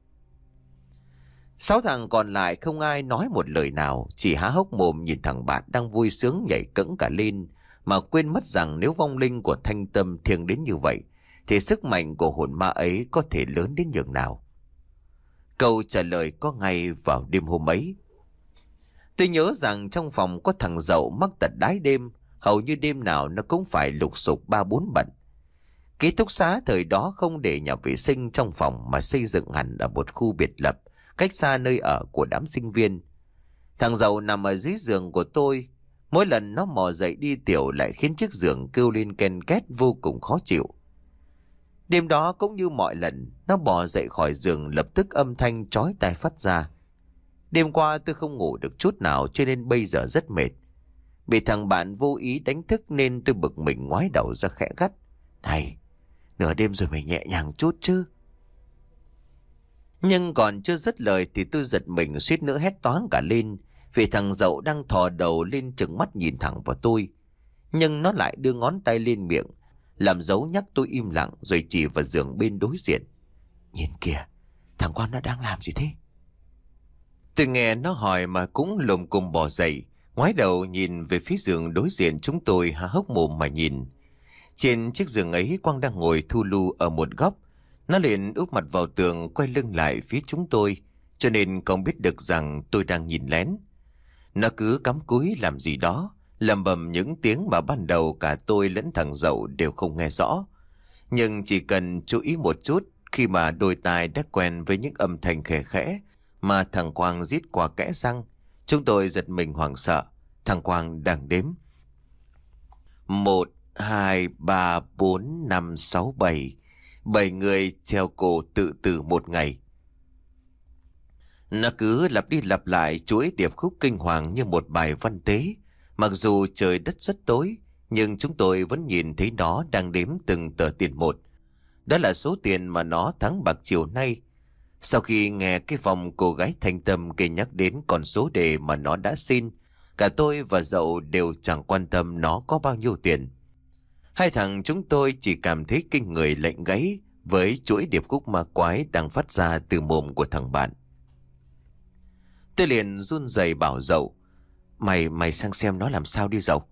Sáu thằng còn lại không ai nói một lời nào, chỉ há hốc mồm nhìn thằng bạn đang vui sướng nhảy cẫng cả lên, mà quên mất rằng nếu vong linh của Thanh Tâm thiêng đến như vậy thì sức mạnh của hồn ma ấy có thể lớn đến nhường nào. Câu trả lời có ngay vào đêm hôm ấy. Tôi nhớ rằng trong phòng có thằng Dậu mắc tật đái đêm, hầu như đêm nào nó cũng phải lục sục ba bốn bận. Ký túc xá thời đó không để nhà vệ sinh trong phòng mà xây dựng hẳn ở một khu biệt lập, cách xa nơi ở của đám sinh viên. Thằng Dậu nằm ở dưới giường của tôi. Mỗi lần nó mò dậy đi tiểu lại khiến chiếc giường kêu lên ken két vô cùng khó chịu. Đêm đó cũng như mọi lần, nó bò dậy khỏi giường lập tức âm thanh chói tai phát ra. Đêm qua tôi không ngủ được chút nào cho nên bây giờ rất mệt. Bị thằng bạn vô ý đánh thức nên tôi bực mình ngoái đầu ra khẽ gắt: "Này, nửa đêm rồi mày nhẹ nhàng chút chứ." Nhưng còn chưa dứt lời thì tôi giật mình suýt nữa hét toáng cả lên, vì thằng Dậu đang thò đầu lên trừng mắt nhìn thẳng vào tôi. Nhưng nó lại đưa ngón tay lên miệng, làm dấu nhắc tôi im lặng rồi chỉ vào giường bên đối diện: "Nhìn kìa, thằng con nó đang làm gì thế?" Tôi nghe nó hỏi mà cũng lồm cồm bò dậy, ngoái đầu nhìn về phía giường đối diện chúng tôi, há hốc mồm mà nhìn. Trên chiếc giường ấy Quang đang ngồi thu lu ở một góc. Nó liền úp mặt vào tường quay lưng lại phía chúng tôi, cho nên không biết được rằng tôi đang nhìn lén. Nó cứ cắm cúi làm gì đó, lầm bầm những tiếng mà ban đầu cả tôi lẫn thằng Dậu đều không nghe rõ. Nhưng chỉ cần chú ý một chút, khi mà đôi tai đã quen với những âm thanh khẽ khẽ mà thằng Quang rít qua kẽ răng, chúng tôi giật mình hoảng sợ. Thằng Quang đang đếm: Một, hai, ba, bốn, năm, sáu, bảy. Bảy người treo cổ tự tử một ngày. Nó cứ lặp đi lặp lại chuỗi điệp khúc kinh hoàng như một bài văn tế. Mặc dù trời đất rất tối, nhưng chúng tôi vẫn nhìn thấy nó đang đếm từng tờ tiền một. Đó là số tiền mà nó thắng bạc chiều nay. Sau khi nghe cái vòng cô gái Thanh Tâm kể nhắc đến con số đề mà nó đã xin, cả tôi và Dậu đều chẳng quan tâm nó có bao nhiêu tiền. Hai thằng chúng tôi chỉ cảm thấy kinh người lạnh gáy với chuỗi điệp khúc ma quái đang phát ra từ mồm của thằng bạn. Tôi liền run rẩy bảo Dậu: Mày mày sang xem nó làm sao đi Dậu.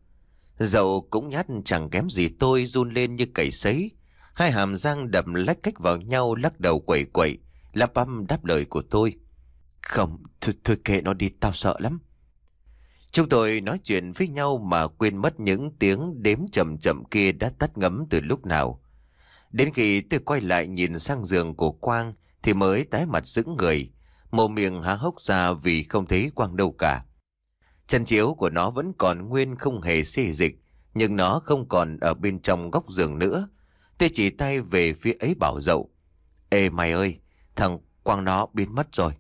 Dậu cũng nhát chẳng kém gì tôi, run lên như cầy sấy. Hai hàm răng đập lách cách vào nhau, lắc đầu quẩy quẩy, lắp bắp đáp lời của tôi: Không, thôi, thôi kệ nó đi, tao sợ lắm. Chúng tôi nói chuyện với nhau mà quên mất những tiếng đếm chậm chậm kia đã tắt ngấm từ lúc nào. Đến khi tôi quay lại nhìn sang giường của Quang thì mới tái mặt sững người, mồm miệng há hốc ra vì không thấy Quang đâu cả. Chăn chiếu của nó vẫn còn nguyên, không hề xê dịch, nhưng nó không còn ở bên trong góc giường nữa. Tôi chỉ tay về phía ấy bảo Dậu: Ê mày ơi, thằng Quang nó biến mất rồi.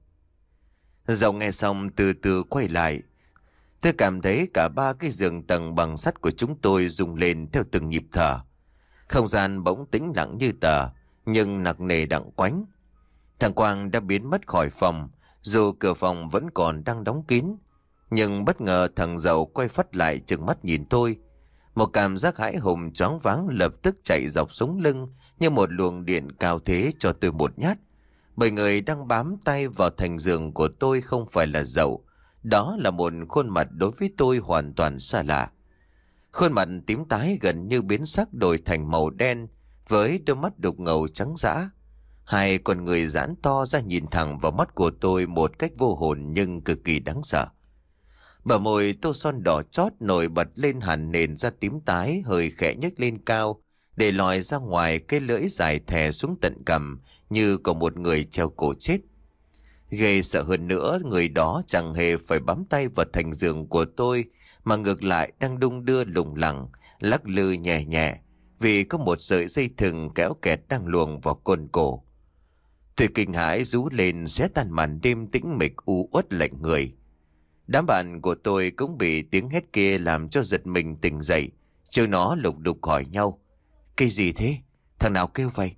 Dậu nghe xong từ từ quay lại. Tôi cảm thấy cả ba cái giường tầng bằng sắt của chúng tôi rung lên theo từng nhịp thở. Không gian bỗng tĩnh lặng như tờ, nhưng nặng nề đặng quánh. Thằng Quang đã biến mất khỏi phòng, dù cửa phòng vẫn còn đang đóng kín. Nhưng bất ngờ thằng Dậu quay phắt lại trừng mắt nhìn tôi. Một cảm giác hãi hùng choáng váng lập tức chạy dọc sống lưng như một luồng điện cao thế cho tôi một nhát. Bởi người đang bám tay vào thành giường của tôi không phải là Dậu. Đó là một khuôn mặt đối với tôi hoàn toàn xa lạ. Khuôn mặt tím tái gần như biến sắc đổi thành màu đen, với đôi mắt đục ngầu trắng dã. Hai con người giãn to ra nhìn thẳng vào mắt của tôi một cách vô hồn nhưng cực kỳ đáng sợ. Bờ môi tô son đỏ chót nổi bật lên hẳn nền da tím tái, hơi khẽ nhếch lên cao, để lòi ra ngoài cái lưỡi dài thè xuống tận cằm như có một người treo cổ chết. Ghê sợ hơn nữa, người đó chẳng hề phải bám tay vào thành giường của tôi, mà ngược lại đang đung đưa lủng lẳng, lắc lư nhẹ nhẹ, vì có một sợi dây thừng kéo kẹt đang luồn vào côn cổ. Tôi kinh hãi rú lên xé tan màn đêm tĩnh mịch u uất lạnh người. Đám bạn của tôi cũng bị tiếng hét kia làm cho giật mình tỉnh dậy, chứ nó lục đục hỏi nhau: Cái gì thế? Thằng nào kêu vậy?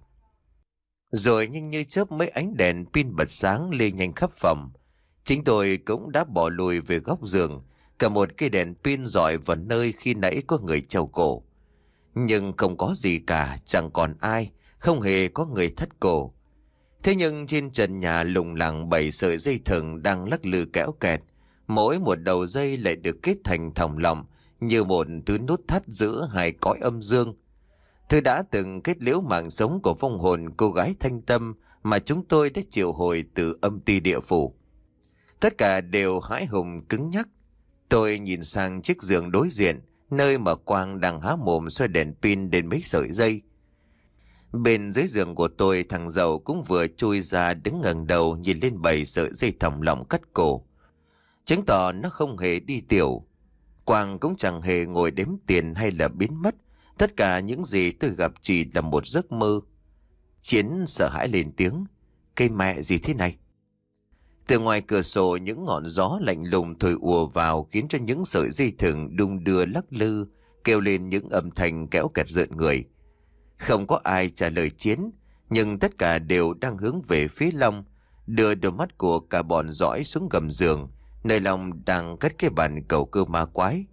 Rồi nhanh như chớp mấy ánh đèn pin bật sáng lên nhanh khắp phòng. Chính tôi cũng đã bỏ lùi về góc giường, cả một cây đèn pin rọi vào nơi khi nãy có người treo cổ. Nhưng không có gì cả, chẳng còn ai, không hề có người thắt cổ. Thế nhưng trên trần nhà lủng lẳng bảy sợi dây thừng đang lắc lư kéo kẹt, mỗi một đầu dây lại được kết thành thòng lọng như một thứ nút thắt giữa hai cõi âm dương. Thứ đã từng kết liễu mạng sống của vong hồn cô gái thanh tâm mà chúng tôi đã triệu hồi từ âm ti địa phủ. Tất cả đều hãi hùng cứng nhắc. Tôi nhìn sang chiếc giường đối diện, nơi mà Quang đang há mồm xoay đèn pin đến mấy sợi dây. Bên dưới giường của tôi, thằng Dậu cũng vừa chui ra đứng ngẩng đầu nhìn lên bảy sợi dây thòng lọng cắt cổ, chứng tỏ nó không hề đi tiểu. Quang cũng chẳng hề ngồi đếm tiền hay là biến mất. Tất cả những gì tôi gặp chỉ là một giấc mơ. Chiến sợ hãi lên tiếng: Cây mẹ gì thế này? Từ ngoài cửa sổ những ngọn gió lạnh lùng thổi ùa vào, khiến cho những sợi dây thừng đung đưa lắc lư, kêu lên những âm thanh kéo kẹt rợn người. Không có ai trả lời Chiến, nhưng tất cả đều đang hướng về phía Long, đưa đôi mắt của cả bọn dõi xuống gầm giường, nơi Long đang cất cái bàn cầu cơ ma quái.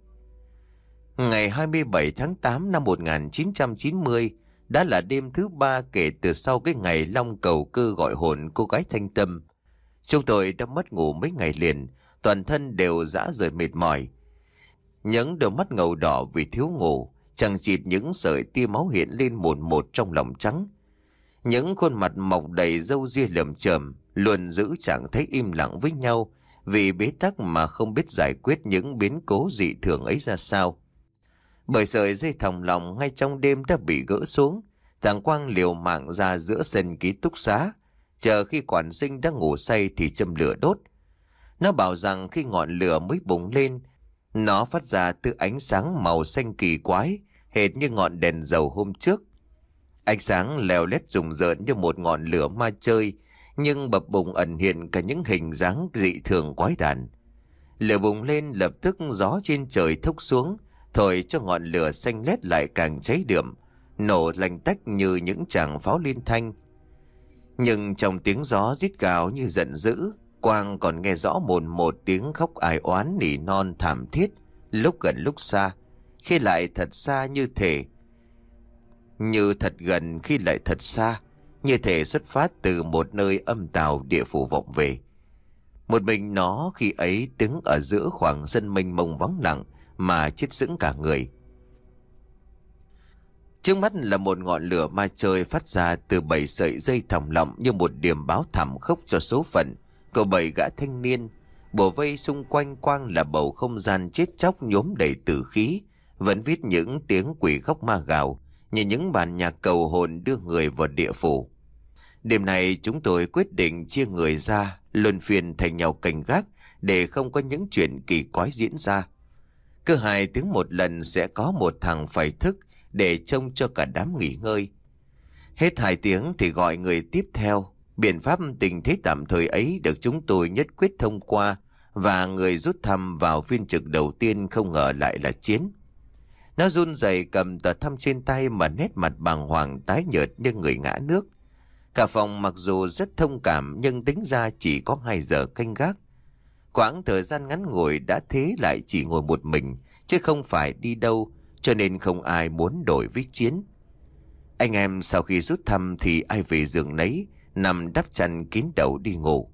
Ngày hai mươi bảy tháng tám năm một nghìn chín trăm chín mươi đã là đêm thứ ba kể từ sau cái ngày Long cầu cơ gọi hồn cô gái thanh tâm. Chúng tôi đã mất ngủ mấy ngày liền, toàn thân đều rã rời mệt mỏi. Những đôi mắt ngầu đỏ vì thiếu ngủ, chằng chịt những sợi tia máu hiện lên một một trong lòng trắng. Những khuôn mặt mọc đầy râu ria lởm chởm luôn giữ trạng thái im lặng với nhau, vì bế tắc mà không biết giải quyết những biến cố dị thường ấy ra sao. Bởi sợi dây thòng lọng ngay trong đêm đã bị gỡ xuống, thằng Quang liều mạng ra giữa sân ký túc xá, chờ khi quản sinh đã ngủ say thì châm lửa đốt. Nó bảo rằng khi ngọn lửa mới bùng lên, nó phát ra từ ánh sáng màu xanh kỳ quái, hệt như ngọn đèn dầu hôm trước. Ánh sáng leo lét rùng rợn như một ngọn lửa ma chơi, nhưng bập bùng ẩn hiện cả những hình dáng dị thường quái đản. Lửa bùng lên, lập tức gió trên trời thốc xuống, thổi cho ngọn lửa xanh lét lại càng cháy đượm, nổ lành tách như những tràng pháo liên thanh. Nhưng trong tiếng gió rít gào như giận dữ, Quang còn nghe rõ mồn một tiếng khóc ai oán nỉ non thảm thiết, lúc gần lúc xa, khi lại thật xa như thể. như thật gần khi lại thật xa, như thể xuất phát từ một nơi âm tào địa phủ vọng về. Một mình nó khi ấy đứng ở giữa khoảng sân mênh mông vắng lặng mà chết sững cả người. Trước mắt là một ngọn lửa ma chơi phát ra từ bảy sợi dây thòng lọng như một điểm báo thảm khốc cho số phận của bảy gã thanh niên. Bổ vây xung quanh quang là bầu không gian chết chóc nhuốm đầy tử khí, vẫn viết những tiếng quỷ khóc ma gào như những bản nhạc cầu hồn đưa người vào địa phủ. Đêm này chúng tôi quyết định chia người ra, luân phiên thành nhau canh gác để không có những chuyện kỳ quái diễn ra. Cứ hai tiếng một lần sẽ có một thằng phải thức để trông cho cả đám nghỉ ngơi. Hết hai tiếng thì gọi người tiếp theo. Biện pháp tình thế tạm thời ấy được chúng tôi nhất quyết thông qua, và người rút thăm vào phiên trực đầu tiên không ngờ lại là Chiến. Nó run rẩy cầm tờ thăm trên tay mà nét mặt bàng hoàng tái nhợt như người ngã nước. Cả phòng mặc dù rất thông cảm nhưng tính ra chỉ có hai giờ canh gác. Quãng thời gian ngắn ngủi đã thế lại chỉ ngồi một mình, chứ không phải đi đâu, cho nên không ai muốn đổi với Chiến. Anh em sau khi rút thăm thì ai về giường nấy, nằm đắp chăn kín đầu đi ngủ.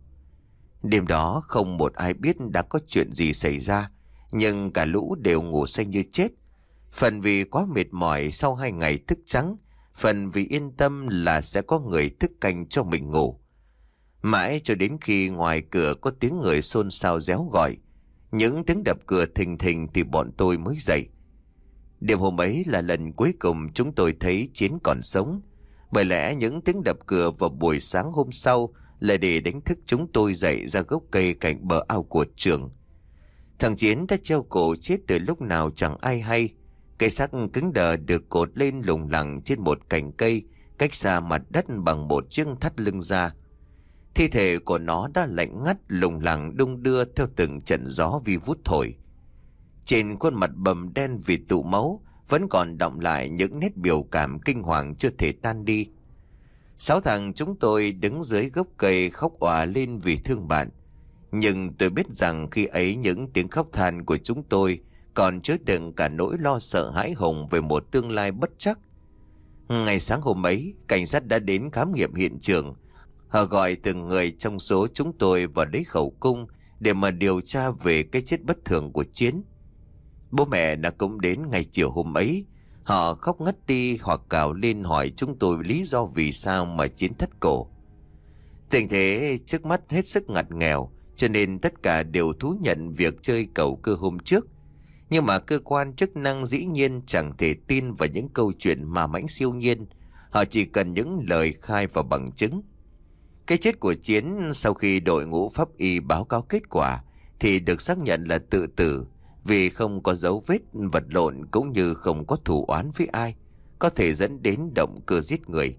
Đêm đó không một ai biết đã có chuyện gì xảy ra, nhưng cả lũ đều ngủ say như chết. Phần vì quá mệt mỏi sau hai ngày thức trắng, phần vì yên tâm là sẽ có người thức canh cho mình ngủ. Mãi cho đến khi ngoài cửa có tiếng người xôn xao réo gọi, những tiếng đập cửa thình thình thì bọn tôi mới dậy. Đêm hôm ấy là lần cuối cùng chúng tôi thấy Chiến còn sống, bởi lẽ những tiếng đập cửa vào buổi sáng hôm sau là để đánh thức chúng tôi dậy ra gốc cây cạnh bờ ao của trường. Thằng Chiến đã treo cổ chết từ lúc nào chẳng ai hay. Cây xác cứng đờ được cột lên lủng lẳng trên một cành cây cách xa mặt đất bằng một chiếc thắt lưng ra. Thi thể của nó đã lạnh ngắt lủng lẳng đung đưa theo từng trận gió vi vút thổi. Trên khuôn mặt bầm đen vì tụ máu vẫn còn đọng lại những nét biểu cảm kinh hoàng chưa thể tan đi. Sáu thằng chúng tôi đứng dưới gốc cây khóc òa lên vì thương bạn. Nhưng tôi biết rằng khi ấy những tiếng khóc than của chúng tôi còn chứa đựng cả nỗi lo sợ hãi hùng về một tương lai bất chắc. Ngày sáng hôm ấy, cảnh sát đã đến khám nghiệm hiện trường. Họ gọi từng người trong số chúng tôi vào lấy khẩu cung để mà điều tra về cái chết bất thường của Chiến. Bố mẹ đã cũng đến ngày chiều hôm ấy. Họ khóc ngất đi hoặc cào lên hỏi chúng tôi lý do vì sao mà Chiến thất cổ. Tình thế trước mắt hết sức ngặt nghèo, cho nên tất cả đều thú nhận việc chơi cầu cơ hôm trước. Nhưng mà cơ quan chức năng dĩ nhiên chẳng thể tin vào những câu chuyện ma mãnh siêu nhiên. Họ chỉ cần những lời khai và bằng chứng. Cái chết của Chiến sau khi đội ngũ pháp y báo cáo kết quả thì được xác nhận là tự tử, vì không có dấu vết vật lộn cũng như không có thù oán với ai, có thể dẫn đến động cơ giết người.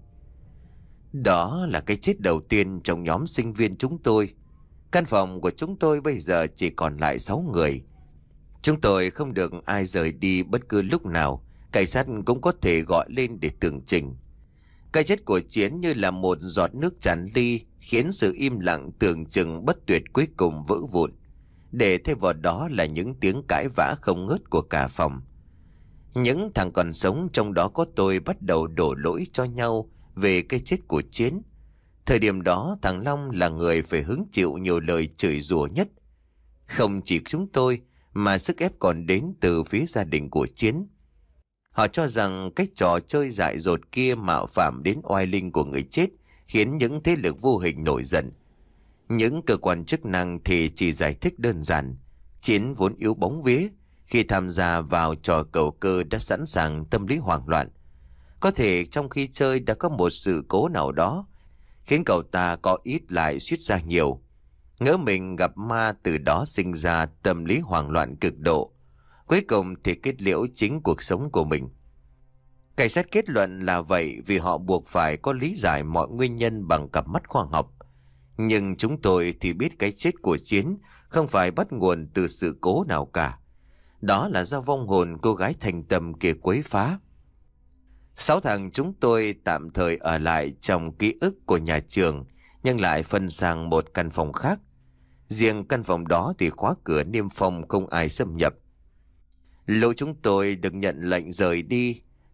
Đó là cái chết đầu tiên trong nhóm sinh viên chúng tôi. Căn phòng của chúng tôi bây giờ chỉ còn lại sáu người. Chúng tôi không được ai rời đi bất cứ lúc nào. Cảnh sát cũng có thể gọi lên để tường trình. Cái chết của Chiến như là một giọt nước tràn ly, khiến sự im lặng tưởng chừng bất tuyệt cuối cùng vỡ vụn. Để thay vào đó là những tiếng cãi vã không ngớt của cả phòng. Những thằng còn sống, trong đó có tôi, bắt đầu đổ lỗi cho nhau về cái chết của Chiến. Thời điểm đó thằng Long là người phải hứng chịu nhiều lời chửi rủa nhất. Không chỉ chúng tôi mà sức ép còn đến từ phía gia đình của Chiến. Họ cho rằng cái trò chơi dại dột kia mạo phạm đến oai linh của người chết, khiến những thế lực vô hình nổi giận. Những cơ quan chức năng thì chỉ giải thích đơn giản. Chiến vốn yếu bóng vía, khi tham gia vào trò cầu cơ đã sẵn sàng tâm lý hoảng loạn. Có thể trong khi chơi đã có một sự cố nào đó khiến cậu ta có ít lại suýt ra nhiều. Ngỡ mình gặp ma, từ đó sinh ra tâm lý hoảng loạn cực độ. Cuối cùng thì kết liễu chính cuộc sống của mình. Cảnh sát kết luận là vậy vì họ buộc phải có lý giải mọi nguyên nhân bằng cặp mắt khoa học. Nhưng chúng tôi thì biết cái chết của Chiến không phải bắt nguồn từ sự cố nào cả. Đó là do vong hồn cô gái thành tâm kia quấy phá. Sáu thằng chúng tôi tạm thời ở lại trong ký ức của nhà trường, nhưng lại phân sang một căn phòng khác. Riêng căn phòng đó thì khóa cửa niêm phong, không ai xâm nhập. Lũ chúng tôi được nhận lệnh rời đi.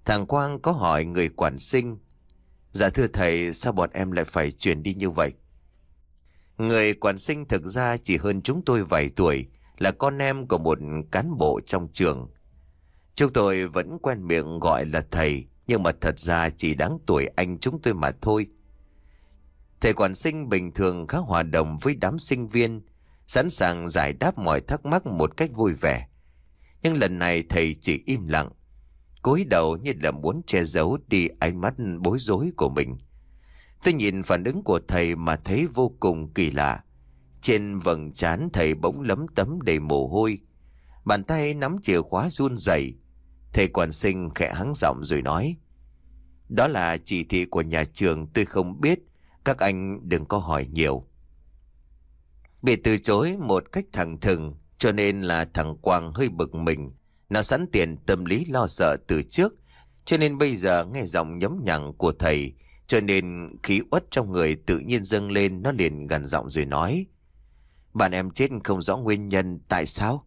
Thằng Quang có hỏi người quản sinh: Dạ thưa thầy, sao bọn em lại phải chuyển đi như vậy? Người quản sinh thực ra chỉ hơn chúng tôi vài tuổi, là con em của một cán bộ trong trường. Chúng tôi vẫn quen miệng gọi là thầy, nhưng mà thật ra chỉ đáng tuổi anh chúng tôi mà thôi. Thầy quản sinh bình thường khá hòa đồng với đám sinh viên, sẵn sàng giải đáp mọi thắc mắc một cách vui vẻ. Nhưng lần này thầy chỉ im lặng, cúi đầu như là muốn che giấu đi ánh mắt bối rối của mình. Tôi nhìn phản ứng của thầy mà thấy vô cùng kỳ lạ. Trên vầng trán thầy bỗng lấm tấm đầy mồ hôi, bàn tay nắm chìa khóa run rẩy. Thầy quản sinh khẽ hắng giọng rồi nói: Đó là chỉ thị của nhà trường, tôi không biết, các anh đừng có hỏi nhiều. Bị từ chối một cách thẳng thừng, cho nên là thằng Quang hơi bực mình. Nó sẵn tiền tâm lý lo sợ từ trước, cho nên bây giờ nghe giọng nhấm nhằng của thầy, cho nên khí uất trong người tự nhiên dâng lên. Nó liền gằn giọng rồi nói: Bạn em chết không rõ nguyên nhân, tại sao?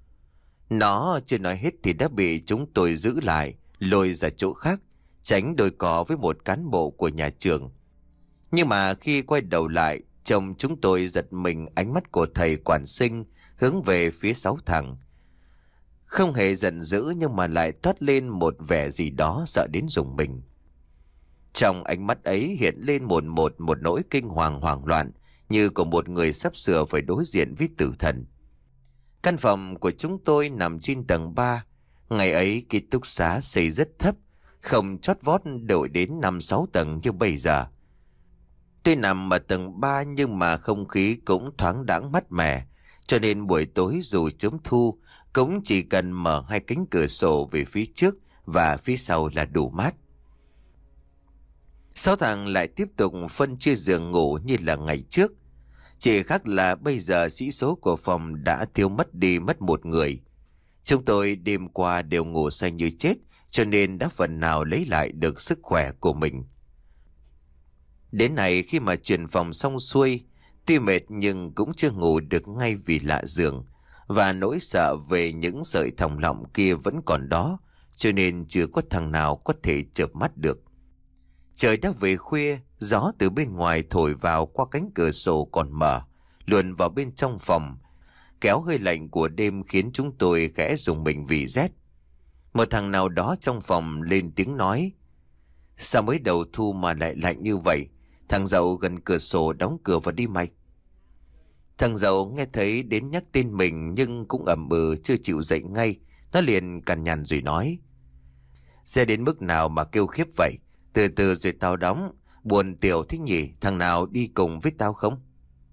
Nó chưa nói hết thì đã bị chúng tôi giữ lại, lôi ra chỗ khác, tránh đôi cò với một cán bộ của nhà trường. Nhưng mà khi quay đầu lại, chồng chúng tôi giật mình, ánh mắt của thầy quản sinh hướng về phía sáu thằng. Không hề giận dữ, nhưng mà lại toát lên một vẻ gì đó sợ đến rùng mình. Trong ánh mắt ấy hiện lên một một một nỗi kinh hoàng hoảng loạn, như của một người sắp sửa phải đối diện với tử thần. Căn phòng của chúng tôi nằm trên tầng ba. Ngày ấy ký túc xá xây rất thấp, không chót vót đổi đến năm sáu tầng như bây giờ. Tuy nằm ở tầng ba nhưng mà không khí cũng thoáng đãng mát mẻ, cho nên buổi tối dù chớm thu cũng chỉ cần mở hai cánh cửa sổ về phía trước và phía sau là đủ mát. Sáu thằng lại tiếp tục phân chia giường ngủ như là ngày trước. Chỉ khác là bây giờ sĩ số của phòng đã thiếu mất đi mất một người. Chúng tôi đêm qua đều ngủ say như chết, cho nên đã phần nào lấy lại được sức khỏe của mình. Đến này khi mà chuyển phòng xong xuôi, tuy mệt nhưng cũng chưa ngủ được ngay vì lạ giường, và nỗi sợ về những sợi thòng lọng kia vẫn còn đó, cho nên chưa có thằng nào có thể chợp mắt được. Trời đã về khuya, gió từ bên ngoài thổi vào qua cánh cửa sổ còn mở, luồn vào bên trong phòng, kéo hơi lạnh của đêm khiến chúng tôi khẽ rùng mình vì rét. Một thằng nào đó trong phòng lên tiếng nói: Sao mới đầu thu mà lại lạnh như vậy? Thằng Dậu gần cửa sổ đóng cửa vào đi mày. Thằng Dậu nghe thấy đến nhắc tên mình nhưng cũng ậm ừ chưa chịu dậy ngay. Nó liền cằn nhằn rồi nói: Sẽ đến mức nào mà kêu khiếp vậy? Từ từ rồi tao đóng. Buồn tiểu thích nhỉ, thằng nào đi cùng với tao không?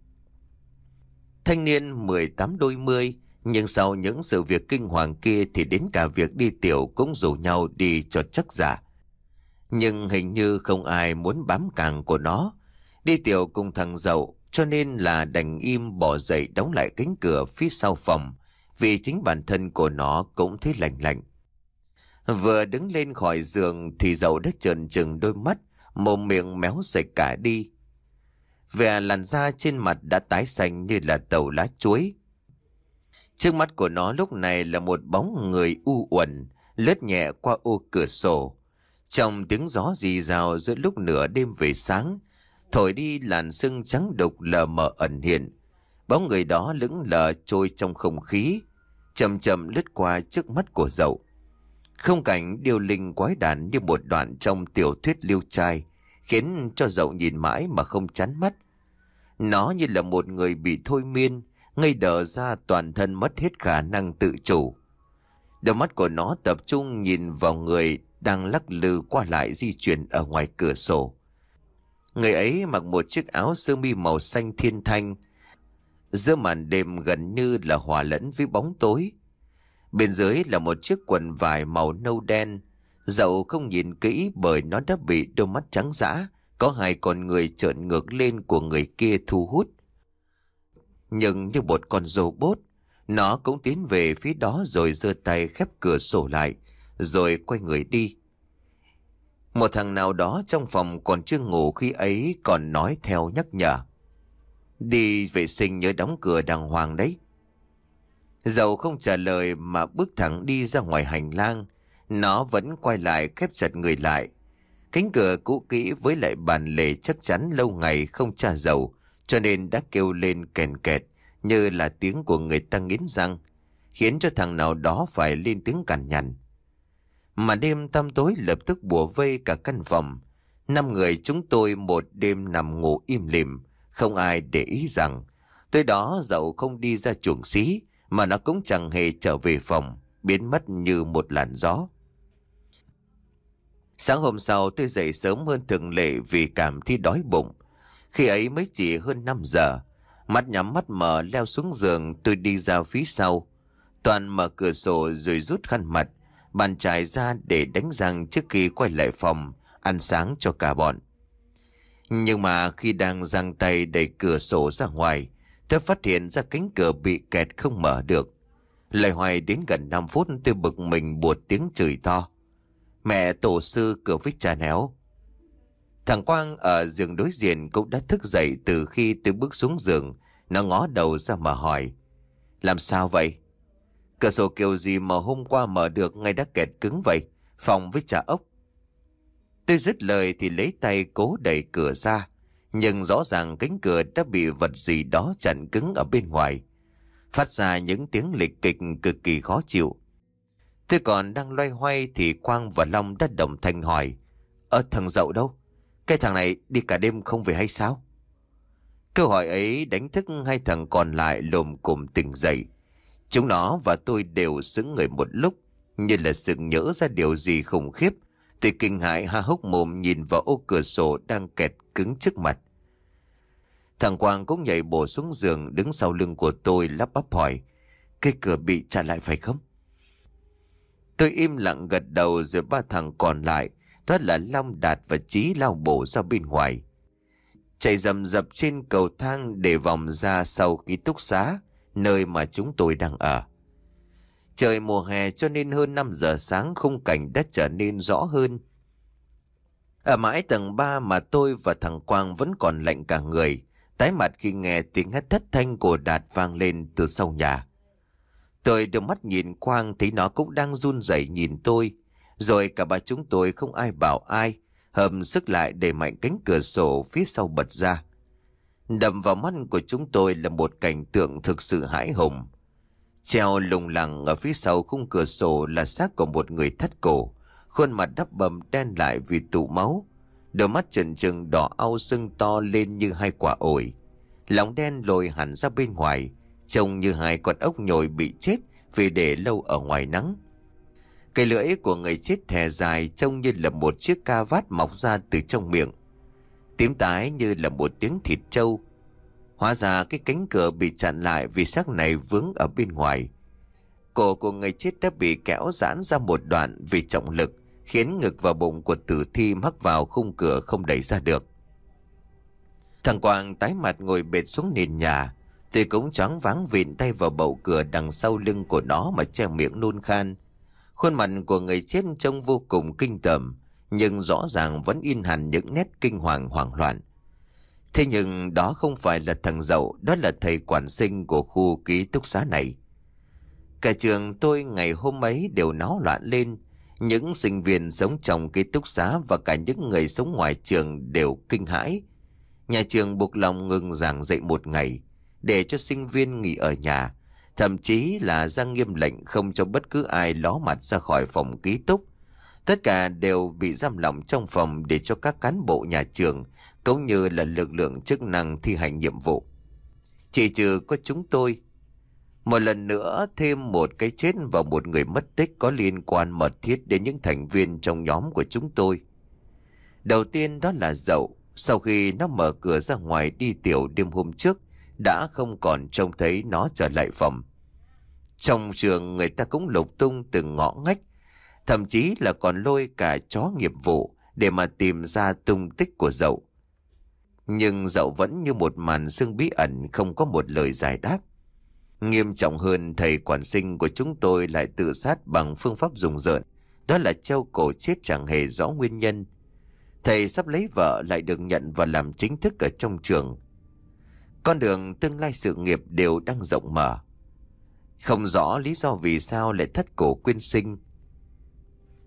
Thanh niên mười tám đôi mươi, nhưng sau những sự việc kinh hoàng kia thì đến cả việc đi tiểu cũng rủ nhau đi cho chắc giả. Nhưng hình như không ai muốn bám càng của nó. Đi tiểu cùng thằng Dậu, cho nên là đành im bỏ dậy đóng lại cánh cửa phía sau phòng, vì chính bản thân của nó cũng thấy lạnh lạnh. Vừa đứng lên khỏi giường thì Dậu đã trợn trừng đôi mắt, mồm miệng méo sạch cả đi. Vẻ làn da trên mặt đã tái xanh như là tàu lá chuối. Trước mắt của nó lúc này là một bóng người u uẩn lướt nhẹ qua ô cửa sổ. Trong tiếng gió rì rào giữa lúc nửa đêm về sáng, thổi đi làn sương trắng đục lờ mờ ẩn hiện. Bóng người đó lững lờ trôi trong không khí, chậm chậm lướt qua trước mắt của Dậu. Khung cảnh điêu linh quái đản như một đoạn trong tiểu thuyết Liêu Trai, khiến cho Dậu nhìn mãi mà không chán mắt. Nó như là một người bị thôi miên, ngây đờ ra toàn thân mất hết khả năng tự chủ. Đôi mắt của nó tập trung nhìn vào người đang lắc lư qua lại di chuyển ở ngoài cửa sổ. Người ấy mặc một chiếc áo sơ mi màu xanh thiên thanh, giữa màn đêm gần như là hòa lẫn với bóng tối. Bên dưới là một chiếc quần vải màu nâu đen. Dậu không nhìn kỹ bởi nó đã bị đôi mắt trắng dã, có hai con người trợn ngược lên của người kia thu hút. Nhưng như một con robot, nó cũng tiến về phía đó rồi giơ tay khép cửa sổ lại, rồi quay người đi. Một thằng nào đó trong phòng còn chưa ngủ khi ấy còn nói theo nhắc nhở: Đi vệ sinh nhớ đóng cửa đàng hoàng đấy. Dậu không trả lời mà bước thẳng đi ra ngoài hành lang. nó vẫn quay lại khép chặt người lại. Cánh cửa cũ kỹ với lại bàn lề chắc chắn lâu ngày không tra dầu, cho nên đã kêu lên kèn kẹt như là tiếng của người ta nghiến răng, khiến cho thằng nào đó phải lên tiếng cằn nhằn. Mà đêm tăm tối lập tức bủa vây cả căn phòng. Năm người chúng tôi một đêm nằm ngủ im lìm, không ai để ý rằng tới đó dậu không đi ra chuồng xí, mà nó cũng chẳng hề trở về phòng, biến mất như một làn gió. Sáng hôm sau tôi dậy sớm hơn thường lệ vì cảm thấy đói bụng. Khi ấy mới chỉ hơn năm giờ. Mắt nhắm mắt mở leo xuống giường, tôi đi ra phía sau. Toàn mở cửa sổ rồi rút khăn mặt, bàn chải ra để đánh răng trước khi quay lại phòng ăn sáng cho cả bọn. Nhưng mà khi đang giang tay đẩy cửa sổ ra ngoài, tôi phát hiện ra cánh cửa bị kẹt không mở được. Lại hoài đến gần năm phút tôi bực mình buột tiếng chửi to: "Mẹ tổ sư cửa với cha néo!" Thằng Quang ở giường đối diện cũng đã thức dậy từ khi tôi bước xuống giường. Nó ngó đầu ra mà hỏi: "Làm sao vậy? Cửa sổ kiểu gì mà hôm qua mở được ngay đã kẹt cứng vậy? Phòng với trà ốc." Tôi dứt lời thì lấy tay cố đẩy cửa ra, nhưng rõ ràng cánh cửa đã bị vật gì đó chặn cứng ở bên ngoài, phát ra những tiếng lịch kịch cực kỳ khó chịu. Tôi còn đang loay hoay thì Quang và Long đã đồng thanh hỏi: "Ơ thằng Dậu đâu? Cái thằng này đi cả đêm không về hay sao?" Câu hỏi ấy đánh thức hai thằng còn lại lồm cồm tỉnh dậy. Chúng nó và tôi đều sững người một lúc, như là sực nhớ ra điều gì khủng khiếp. Tôi kinh hãi há hốc mồm nhìn vào ô cửa sổ đang kẹt cứng trước mặt. Thằng Quang cũng nhảy bổ xuống giường đứng sau lưng của tôi lắp bắp hỏi: "Cái cửa bị chặn lại phải không?" Tôi im lặng gật đầu, rồi ba thằng còn lại, đó là Long, Đạt và Chí, lao bổ ra bên ngoài, chạy rầm rập trên cầu thang để vòng ra sau ký túc xá, nơi mà chúng tôi đang ở. Trời mùa hè cho nên hơn năm giờ sáng khung cảnh đã trở nên rõ hơn. Ở mãi tầng ba mà tôi và thằng Quang vẫn còn lạnh cả người, tái mặt khi nghe tiếng hét thất thanh của Đạt vang lên từ sau nhà. Tôi đưa mắt nhìn Quang thấy nó cũng đang run rẩy nhìn tôi, rồi cả ba chúng tôi không ai bảo ai, hợp sức lại đẩy mạnh cánh cửa sổ phía sau bật ra. Đập vào mắt của chúng tôi là một cảnh tượng thực sự hãi hùng. Treo lủng lẳng ở phía sau khung cửa sổ là xác của một người thắt cổ, khuôn mặt đắp bầm đen lại vì tụ máu, đôi mắt trừng trừng đỏ au sưng to lên như hai quả ổi, lòng đen lồi hẳn ra bên ngoài, trông như hai con ốc nhồi bị chết vì để lâu ở ngoài nắng. Cái lưỡi của người chết thè dài trông như là một chiếc ca vát mọc ra từ trong miệng, tím tái như là một tiếng thịt trâu. Hóa ra cái cánh cửa bị chặn lại vì xác này vướng ở bên ngoài. Cổ của người chết đã bị kéo giãn ra một đoạn vì trọng lực, khiến ngực và bụng của tử thi mắc vào khung cửa không đẩy ra được. Thằng Quang tái mặt ngồi bệt xuống nền nhà, thì cũng choáng váng vịn tay vào bậu cửa đằng sau lưng của nó mà che miệng nôn khan. Khuôn mặt của người chết trông vô cùng kinh tởm, nhưng rõ ràng vẫn in hẳn những nét kinh hoàng hoảng loạn. Thế nhưng đó không phải là thằng Dậu, đó là thầy quản sinh của khu ký túc xá này. Cả trường tôi ngày hôm ấy đều náo loạn lên. Những sinh viên sống trong ký túc xá và cả những người sống ngoài trường đều kinh hãi. Nhà trường buộc lòng ngừng giảng dạy một ngày để cho sinh viên nghỉ ở nhà, thậm chí là ra nghiêm lệnh không cho bất cứ ai ló mặt ra khỏi phòng ký túc. Tất cả đều bị giam lỏng trong phòng để cho các cán bộ nhà trường cũng như là lực lượng chức năng thi hành nhiệm vụ. Chỉ trừ có chúng tôi. Một lần nữa thêm một cái chết và một người mất tích có liên quan mật thiết đến những thành viên trong nhóm của chúng tôi. Đầu tiên đó là Dậu. Sau khi nó mở cửa ra ngoài đi tiểu đêm hôm trước, đã không còn trông thấy nó trở lại phòng. Trong trường người ta cũng lục tung từng ngõ ngách, thậm chí là còn lôi cả chó nghiệp vụ để mà tìm ra tung tích của Dậu. Nhưng Dậu vẫn như một màn sương bí ẩn, không có một lời giải đáp. Nghiêm trọng hơn, thầy quản sinh của chúng tôi lại tự sát bằng phương pháp rùng rợn, đó là treo cổ chết chẳng hề rõ nguyên nhân. Thầy sắp lấy vợ lại được nhận vào làm chính thức ở trong trường. Con đường tương lai sự nghiệp đều đang rộng mở. Không rõ lý do vì sao lại thất cổ quyên sinh.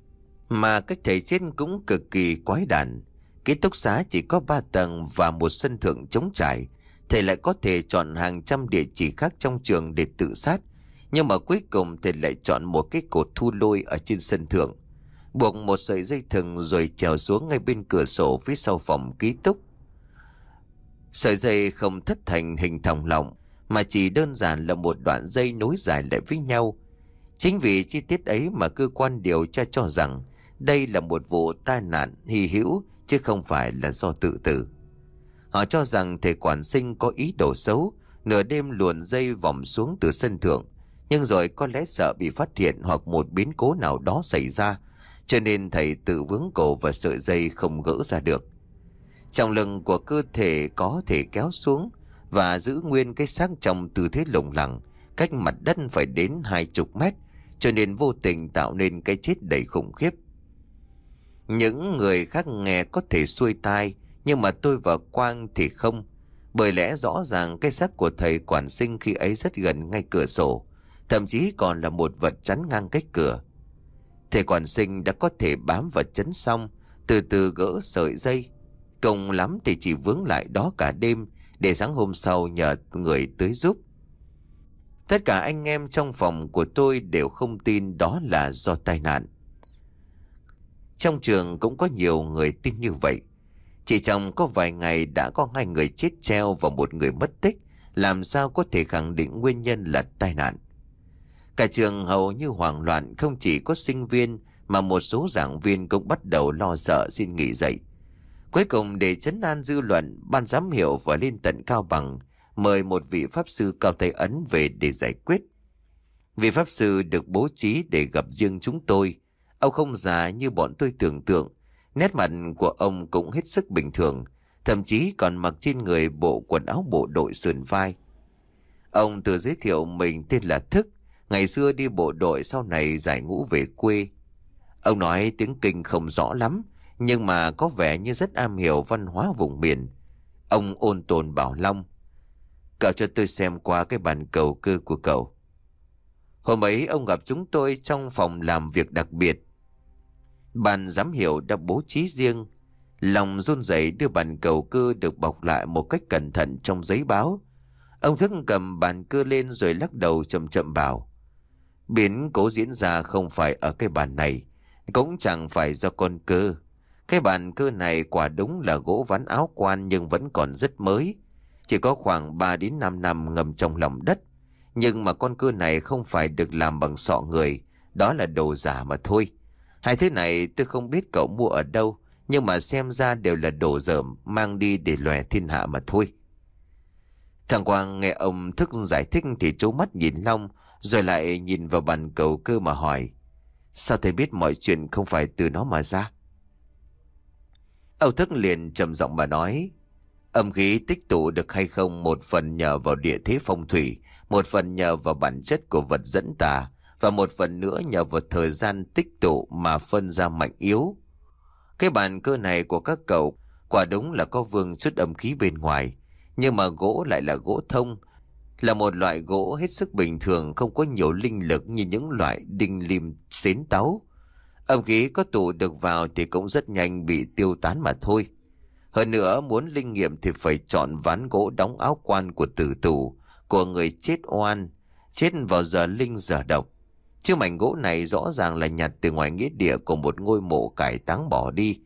Mà cách thầy chết cũng cực kỳ quái đản. Ký túc xá chỉ có ba tầng và một sân thượng trống trải. Thầy lại có thể chọn hàng trăm địa chỉ khác trong trường để tự sát. Nhưng mà cuối cùng thầy lại chọn một cái cột thu lôi ở trên sân thượng, buộc một sợi dây thừng rồi trèo xuống ngay bên cửa sổ phía sau phòng ký túc. Sợi dây không thất thành hình thòng lọng, mà chỉ đơn giản là một đoạn dây nối dài lại với nhau. Chính vì chi tiết ấy mà cơ quan điều tra cho rằng đây là một vụ tai nạn hy hữu chứ không phải là do tự tử. Họ cho rằng thầy quản sinh có ý đồ xấu, nửa đêm luồn dây vòng xuống từ sân thượng, nhưng rồi có lẽ sợ bị phát hiện hoặc một biến cố nào đó xảy ra, cho nên thầy tự vướng cổ và sợi dây không gỡ ra được. Trọng lượng của cơ thể có thể kéo xuống và giữ nguyên cái xác trong tư thế lủng lẳng, cách mặt đất phải đến hai chục mét, cho nên vô tình tạo nên cái chết đầy khủng khiếp. Những người khác nghe có thể xuôi tai, nhưng mà tôi và Quang thì không. Bởi lẽ rõ ràng cái xác của thầy quản sinh khi ấy rất gần ngay cửa sổ, thậm chí còn là một vật chắn ngang cách cửa. Thầy quản sinh đã có thể bám vật chắn xong, từ từ gỡ sợi dây. Cùng lắm thì chỉ vướng lại đó cả đêm, để sáng hôm sau nhờ người tới giúp. Tất cả anh em trong phòng của tôi đều không tin đó là do tai nạn. Trong trường cũng có nhiều người tin như vậy. Chỉ trong có vài ngày đã có hai người chết treo và một người mất tích, làm sao có thể khẳng định nguyên nhân là tai nạn. Cả trường hầu như hoảng loạn, không chỉ có sinh viên mà một số giảng viên cũng bắt đầu lo sợ xin nghỉ dạy. Cuối cùng để trấn an dư luận, ban giám hiệu phải lên tận Cao Bằng mời một vị pháp sư cao tay ấn về để giải quyết. Vị pháp sư được bố trí để gặp riêng chúng tôi. Ông không già như bọn tôi tưởng tượng, nét mặt của ông cũng hết sức bình thường, thậm chí còn mặc trên người bộ quần áo bộ đội sườn vai. Ông tự giới thiệu mình tên là Thức, ngày xưa đi bộ đội, sau này giải ngũ về quê. Ông nói tiếng Kinh không rõ lắm, nhưng mà có vẻ như rất am hiểu văn hóa vùng miền. Ông ôn tồn bảo Long: "Cậu cho tôi xem qua cái bàn cầu cơ của cậu." Hôm ấy ông gặp chúng tôi trong phòng làm việc đặc biệt. Ban giám hiệu đã bố trí riêng. Lòng run rẩy đưa bàn cầu cơ được bọc lại một cách cẩn thận trong giấy báo. Ông Thức cầm bàn cơ lên rồi lắc đầu chậm chậm bảo: "Biến cố diễn ra không phải ở cái bàn này, cũng chẳng phải do con cơ. Cái bàn cơ này quả đúng là gỗ ván áo quan nhưng vẫn còn rất mới, chỉ có khoảng ba đến năm năm ngầm trong lòng đất. Nhưng mà con cơ này không phải được làm bằng sọ người, đó là đồ giả mà thôi. Hai thứ này tôi không biết cậu mua ở đâu, nhưng mà xem ra đều là đồ dởm mang đi để lòe thiên hạ mà thôi." Thằng Quang nghe ông Thức giải thích thì trố mắt nhìn Long, rồi lại nhìn vào bàn cầu cơ mà hỏi: "Sao thầy biết mọi chuyện không phải từ nó mà ra?" Ông Thức liền trầm giọng mà nói: "Âm khí tích tụ được hay không một phần nhờ vào địa thế phong thủy, một phần nhờ vào bản chất của vật dẫn tà, và một phần nữa nhờ vào thời gian tích tụ mà phân ra mạnh yếu. Cái bàn cơ này của các cậu quả đúng là có vương chút âm khí bên ngoài, nhưng mà gỗ lại là gỗ thông, là một loại gỗ hết sức bình thường, không có nhiều linh lực như những loại đinh lim xến táo. Âm khí có tụ được vào thì cũng rất nhanh bị tiêu tán mà thôi. Hơn nữa, muốn linh nghiệm thì phải chọn ván gỗ đóng áo quan của tử tù, của người chết oan, chết vào giờ linh giờ độc. Chứ mảnh gỗ này rõ ràng là nhặt từ ngoài nghĩa địa của một ngôi mộ cải táng bỏ đi.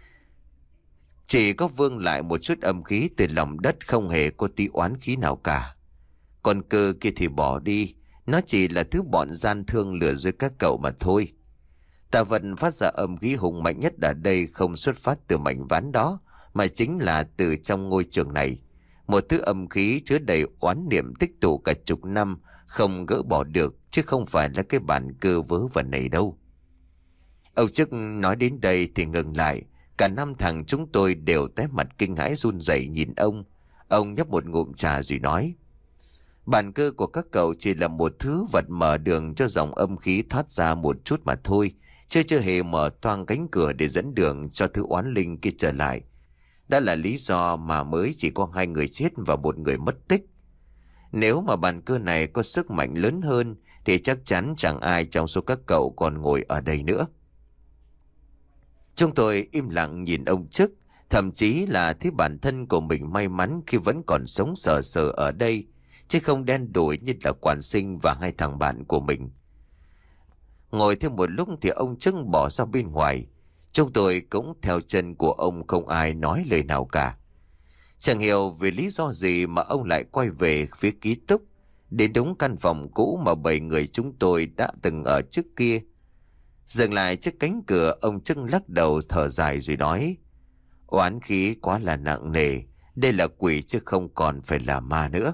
Chỉ có vương lại một chút âm khí từ lòng đất, không hề có tí oán khí nào cả. Còn cơ kia thì bỏ đi, nó chỉ là thứ bọn gian thương lừa dối các cậu mà thôi. Tà vật phát ra âm khí hùng mạnh nhất ở đây không xuất phát từ mảnh ván đó, mà chính là từ trong ngôi trường này. Một thứ âm khí chứa đầy oán niệm tích tụ cả chục năm, không gỡ bỏ được, chứ không phải là cái bản cơ vớ vẩn này đâu." Ông Chức nói đến đây thì ngừng lại. Cả năm thằng chúng tôi đều tái mặt kinh hãi run rẩy nhìn ông. Ông nhấp một ngụm trà rồi nói: "Bản cơ của các cậu chỉ là một thứ vật mở đường cho dòng âm khí thoát ra một chút mà thôi, chứ chưa hề mở toang cánh cửa để dẫn đường cho thứ oán linh kia trở lại. Đó là lý do mà mới chỉ có hai người chết và một người mất tích. Nếu mà bàn cơ này có sức mạnh lớn hơn thì chắc chắn chẳng ai trong số các cậu còn ngồi ở đây nữa." Chúng tôi im lặng nhìn ông Chức, thậm chí là thấy bản thân của mình may mắn khi vẫn còn sống sờ sờ ở đây, chứ không đen đủi như là quản sinh và hai thằng bạn của mình. Ngồi thêm một lúc thì ông Chức bỏ ra bên ngoài. Chúng tôi cũng theo chân của ông, không ai nói lời nào cả. Chẳng hiểu vì lý do gì mà ông lại quay về phía ký túc, đến đúng căn phòng cũ mà bảy người chúng tôi đã từng ở trước kia. Dừng lại trước cánh cửa, ông Chức lắc đầu thở dài rồi nói: Oán khí quá là nặng nề, đây là quỷ chứ không còn phải là ma nữa.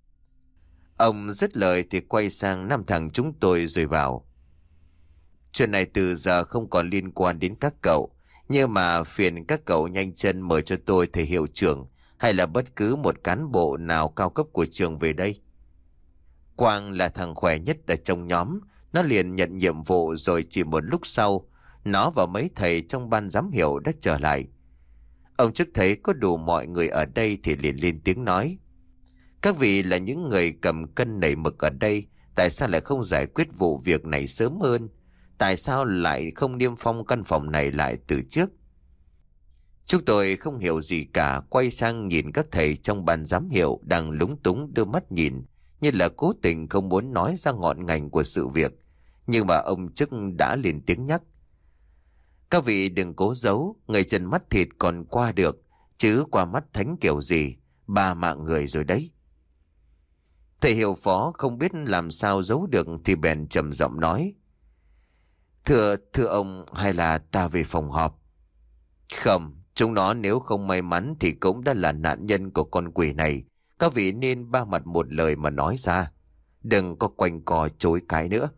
Ông dứt lời thì quay sang năm thằng chúng tôi rồi bảo: Chuyện này từ giờ không còn liên quan đến các cậu, nhưng mà phiền các cậu nhanh chân mời cho tôi thầy hiệu trưởng hay là bất cứ một cán bộ nào cao cấp của trường về đây. Quang là thằng khỏe nhất ở trong nhóm, nó liền nhận nhiệm vụ rồi chỉ một lúc sau, nó và mấy thầy trong ban giám hiệu đã trở lại. Ông Chức thấy có đủ mọi người ở đây thì liền lên tiếng nói: Các vị là những người cầm cân nảy mực ở đây, tại sao lại không giải quyết vụ việc này sớm hơn? Tại sao lại không niêm phong căn phòng này lại từ trước? Chúng tôi không hiểu gì cả, quay sang nhìn các thầy trong ban giám hiệu đang lúng túng đưa mắt nhìn, như là cố tình không muốn nói ra ngọn ngành của sự việc. Nhưng mà ông Chức đã lên tiếng nhắc: Các vị đừng cố giấu, người trần mắt thịt còn qua được, chứ qua mắt thánh kiểu gì, ba mạng người rồi đấy. Thầy hiệu phó không biết làm sao giấu được thì bèn trầm giọng nói: Thưa, thưa ông, hay là ta về phòng họp? Không, chúng nó nếu không may mắn thì cũng đã là nạn nhân của con quỷ này. Các vị nên ba mặt một lời mà nói ra, đừng có quanh co chối cái nữa.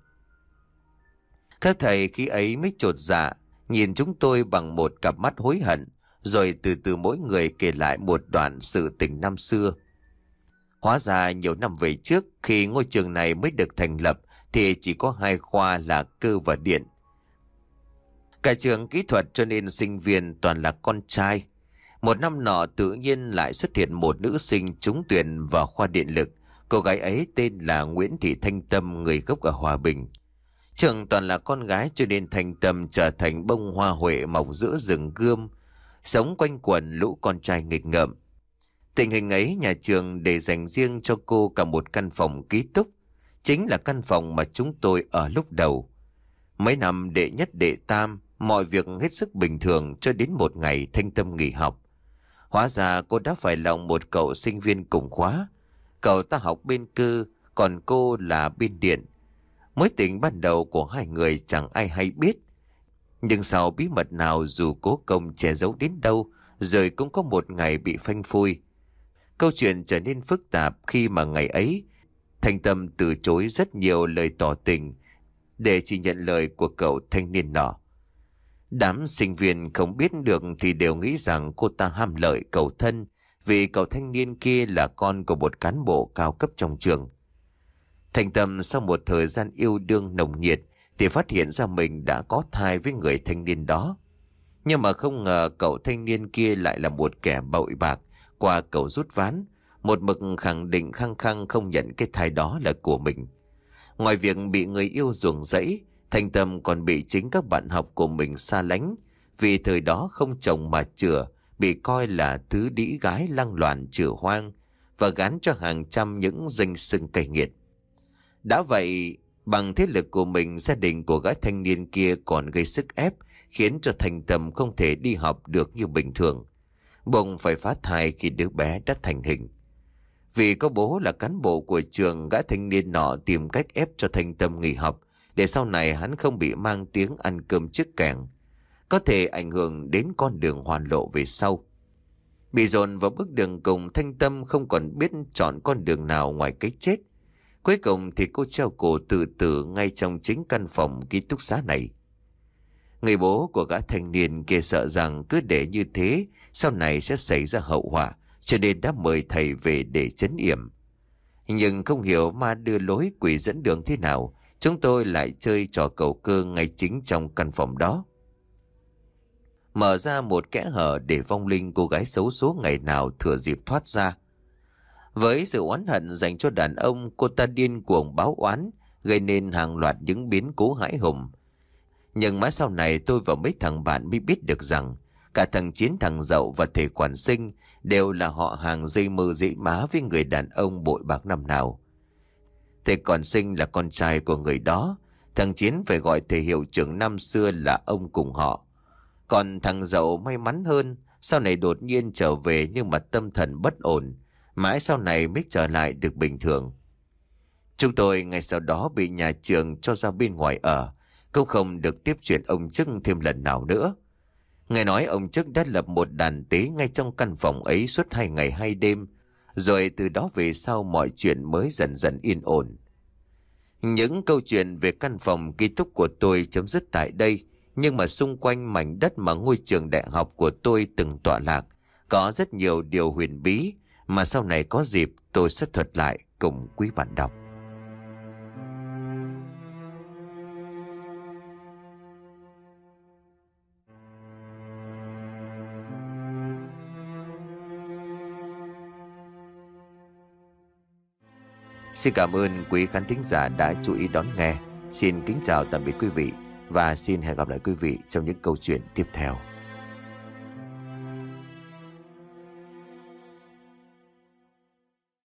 Các thầy khi ấy mới chột dạ, nhìn chúng tôi bằng một cặp mắt hối hận, rồi từ từ mỗi người kể lại một đoạn sự tình năm xưa. Hóa ra nhiều năm về trước, khi ngôi trường này mới được thành lập thì chỉ có hai khoa là cơ và điện. Cả trường kỹ thuật cho nên sinh viên toàn là con trai. Một năm nọ tự nhiên lại xuất hiện một nữ sinh trúng tuyển vào khoa điện lực. Cô gái ấy tên là Nguyễn Thị Thanh Tâm, người gốc ở Hòa Bình. Trường toàn là con gái cho nên Thanh Tâm trở thành bông hoa huệ mọc giữa rừng gươm, sống quanh quần lũ con trai nghịch ngợm. Tình hình ấy nhà trường để dành riêng cho cô cả một căn phòng ký túc, chính là căn phòng mà chúng tôi ở lúc đầu. Mấy năm đệ nhất đệ tam, mọi việc hết sức bình thường cho đến một ngày Thanh Tâm nghỉ học. Hóa ra cô đã phải lòng một cậu sinh viên cùng khóa. Cậu ta học bên cơ, còn cô là bên điện. Mối tình ban đầu của hai người chẳng ai hay biết. Nhưng sau bí mật nào dù cố công che giấu đến đâu, rồi cũng có một ngày bị phanh phui. Câu chuyện trở nên phức tạp khi mà ngày ấy Thanh Tâm từ chối rất nhiều lời tỏ tình để chỉ nhận lời của cậu thanh niên nọ. Đám sinh viên không biết được thì đều nghĩ rằng cô ta ham lợi cầu thân vì cậu thanh niên kia là con của một cán bộ cao cấp trong trường. Thanh Tâm sau một thời gian yêu đương nồng nhiệt thì phát hiện ra mình đã có thai với người thanh niên đó. Nhưng mà không ngờ cậu thanh niên kia lại là một kẻ bội bạc qua cầu rút ván, một mực khẳng định khăng khăng không nhận cái thai đó là của mình. Ngoài việc bị người yêu ruồng rẫy, Thanh Tâm còn bị chính các bạn học của mình xa lánh, vì thời đó không chồng mà chửa, bị coi là thứ đĩ gái lăng loàn chửa hoang và gán cho hàng trăm những danh xưng cay nghiệt. Đã vậy, bằng thế lực của mình, gia đình của gái thanh niên kia còn gây sức ép, khiến cho Thanh Tâm không thể đi học được như bình thường. Bỗng phải phá thai khi đứa bé đã thành hình. Vì có bố là cán bộ của trường, gã thanh niên nọ tìm cách ép cho Thanh Tâm nghỉ học để sau này hắn không bị mang tiếng ăn cơm trước kẻng, có thể ảnh hưởng đến con đường hoàn lộ về sau. Bị dồn vào bước đường cùng, Thanh Tâm không còn biết chọn con đường nào ngoài cái chết. Cuối cùng thì cô treo cổ tự tử ngay trong chính căn phòng ký túc xá này. Người bố của gã thanh niên kia sợ rằng cứ để như thế sau này sẽ xảy ra hậu họa, cho nên đã mời thầy về để trấn yểm. Nhưng không hiểu ma đưa lối quỷ dẫn đường thế nào, chúng tôi lại chơi trò cầu cơ ngay chính trong căn phòng đó. Mở ra một kẽ hở để vong linh cô gái xấu số ngày nào thừa dịp thoát ra. Với sự oán hận dành cho đàn ông, cô ta điên cuồng báo oán, gây nên hàng loạt những biến cố hãi hùng. Nhưng mãi sau này tôi và mấy thằng bạn mới biết được rằng cả thằng Chiến, thằng Dậu và thầy quản sinh đều là họ hàng dây mơ dễ má với người đàn ông bội bạc năm nào. Thầy quản sinh là con trai của người đó. Thằng Chiến phải gọi thầy hiệu trưởng năm xưa là ông cùng họ. Còn thằng Dậu may mắn hơn, sau này đột nhiên trở về nhưng mà tâm thần bất ổn, mãi sau này mới trở lại được bình thường. Chúng tôi ngay sau đó bị nhà trường cho ra bên ngoài ở, cũng không được tiếp chuyện ông Chức thêm lần nào nữa. Nghe nói ông Chức đã lập một đàn tế ngay trong căn phòng ấy suốt hai ngày hai đêm, rồi từ đó về sau mọi chuyện mới dần dần yên ổn. Những câu chuyện về căn phòng ký túc của tôi chấm dứt tại đây, nhưng mà xung quanh mảnh đất mà ngôi trường đại học của tôi từng tọa lạc, có rất nhiều điều huyền bí mà sau này có dịp tôi sẽ thuật lại cùng quý bạn đọc. Xin cảm ơn quý khán thính giả đã chú ý đón nghe. Xin kính chào tạm biệt quý vị và xin hẹn gặp lại quý vị trong những câu chuyện tiếp theo.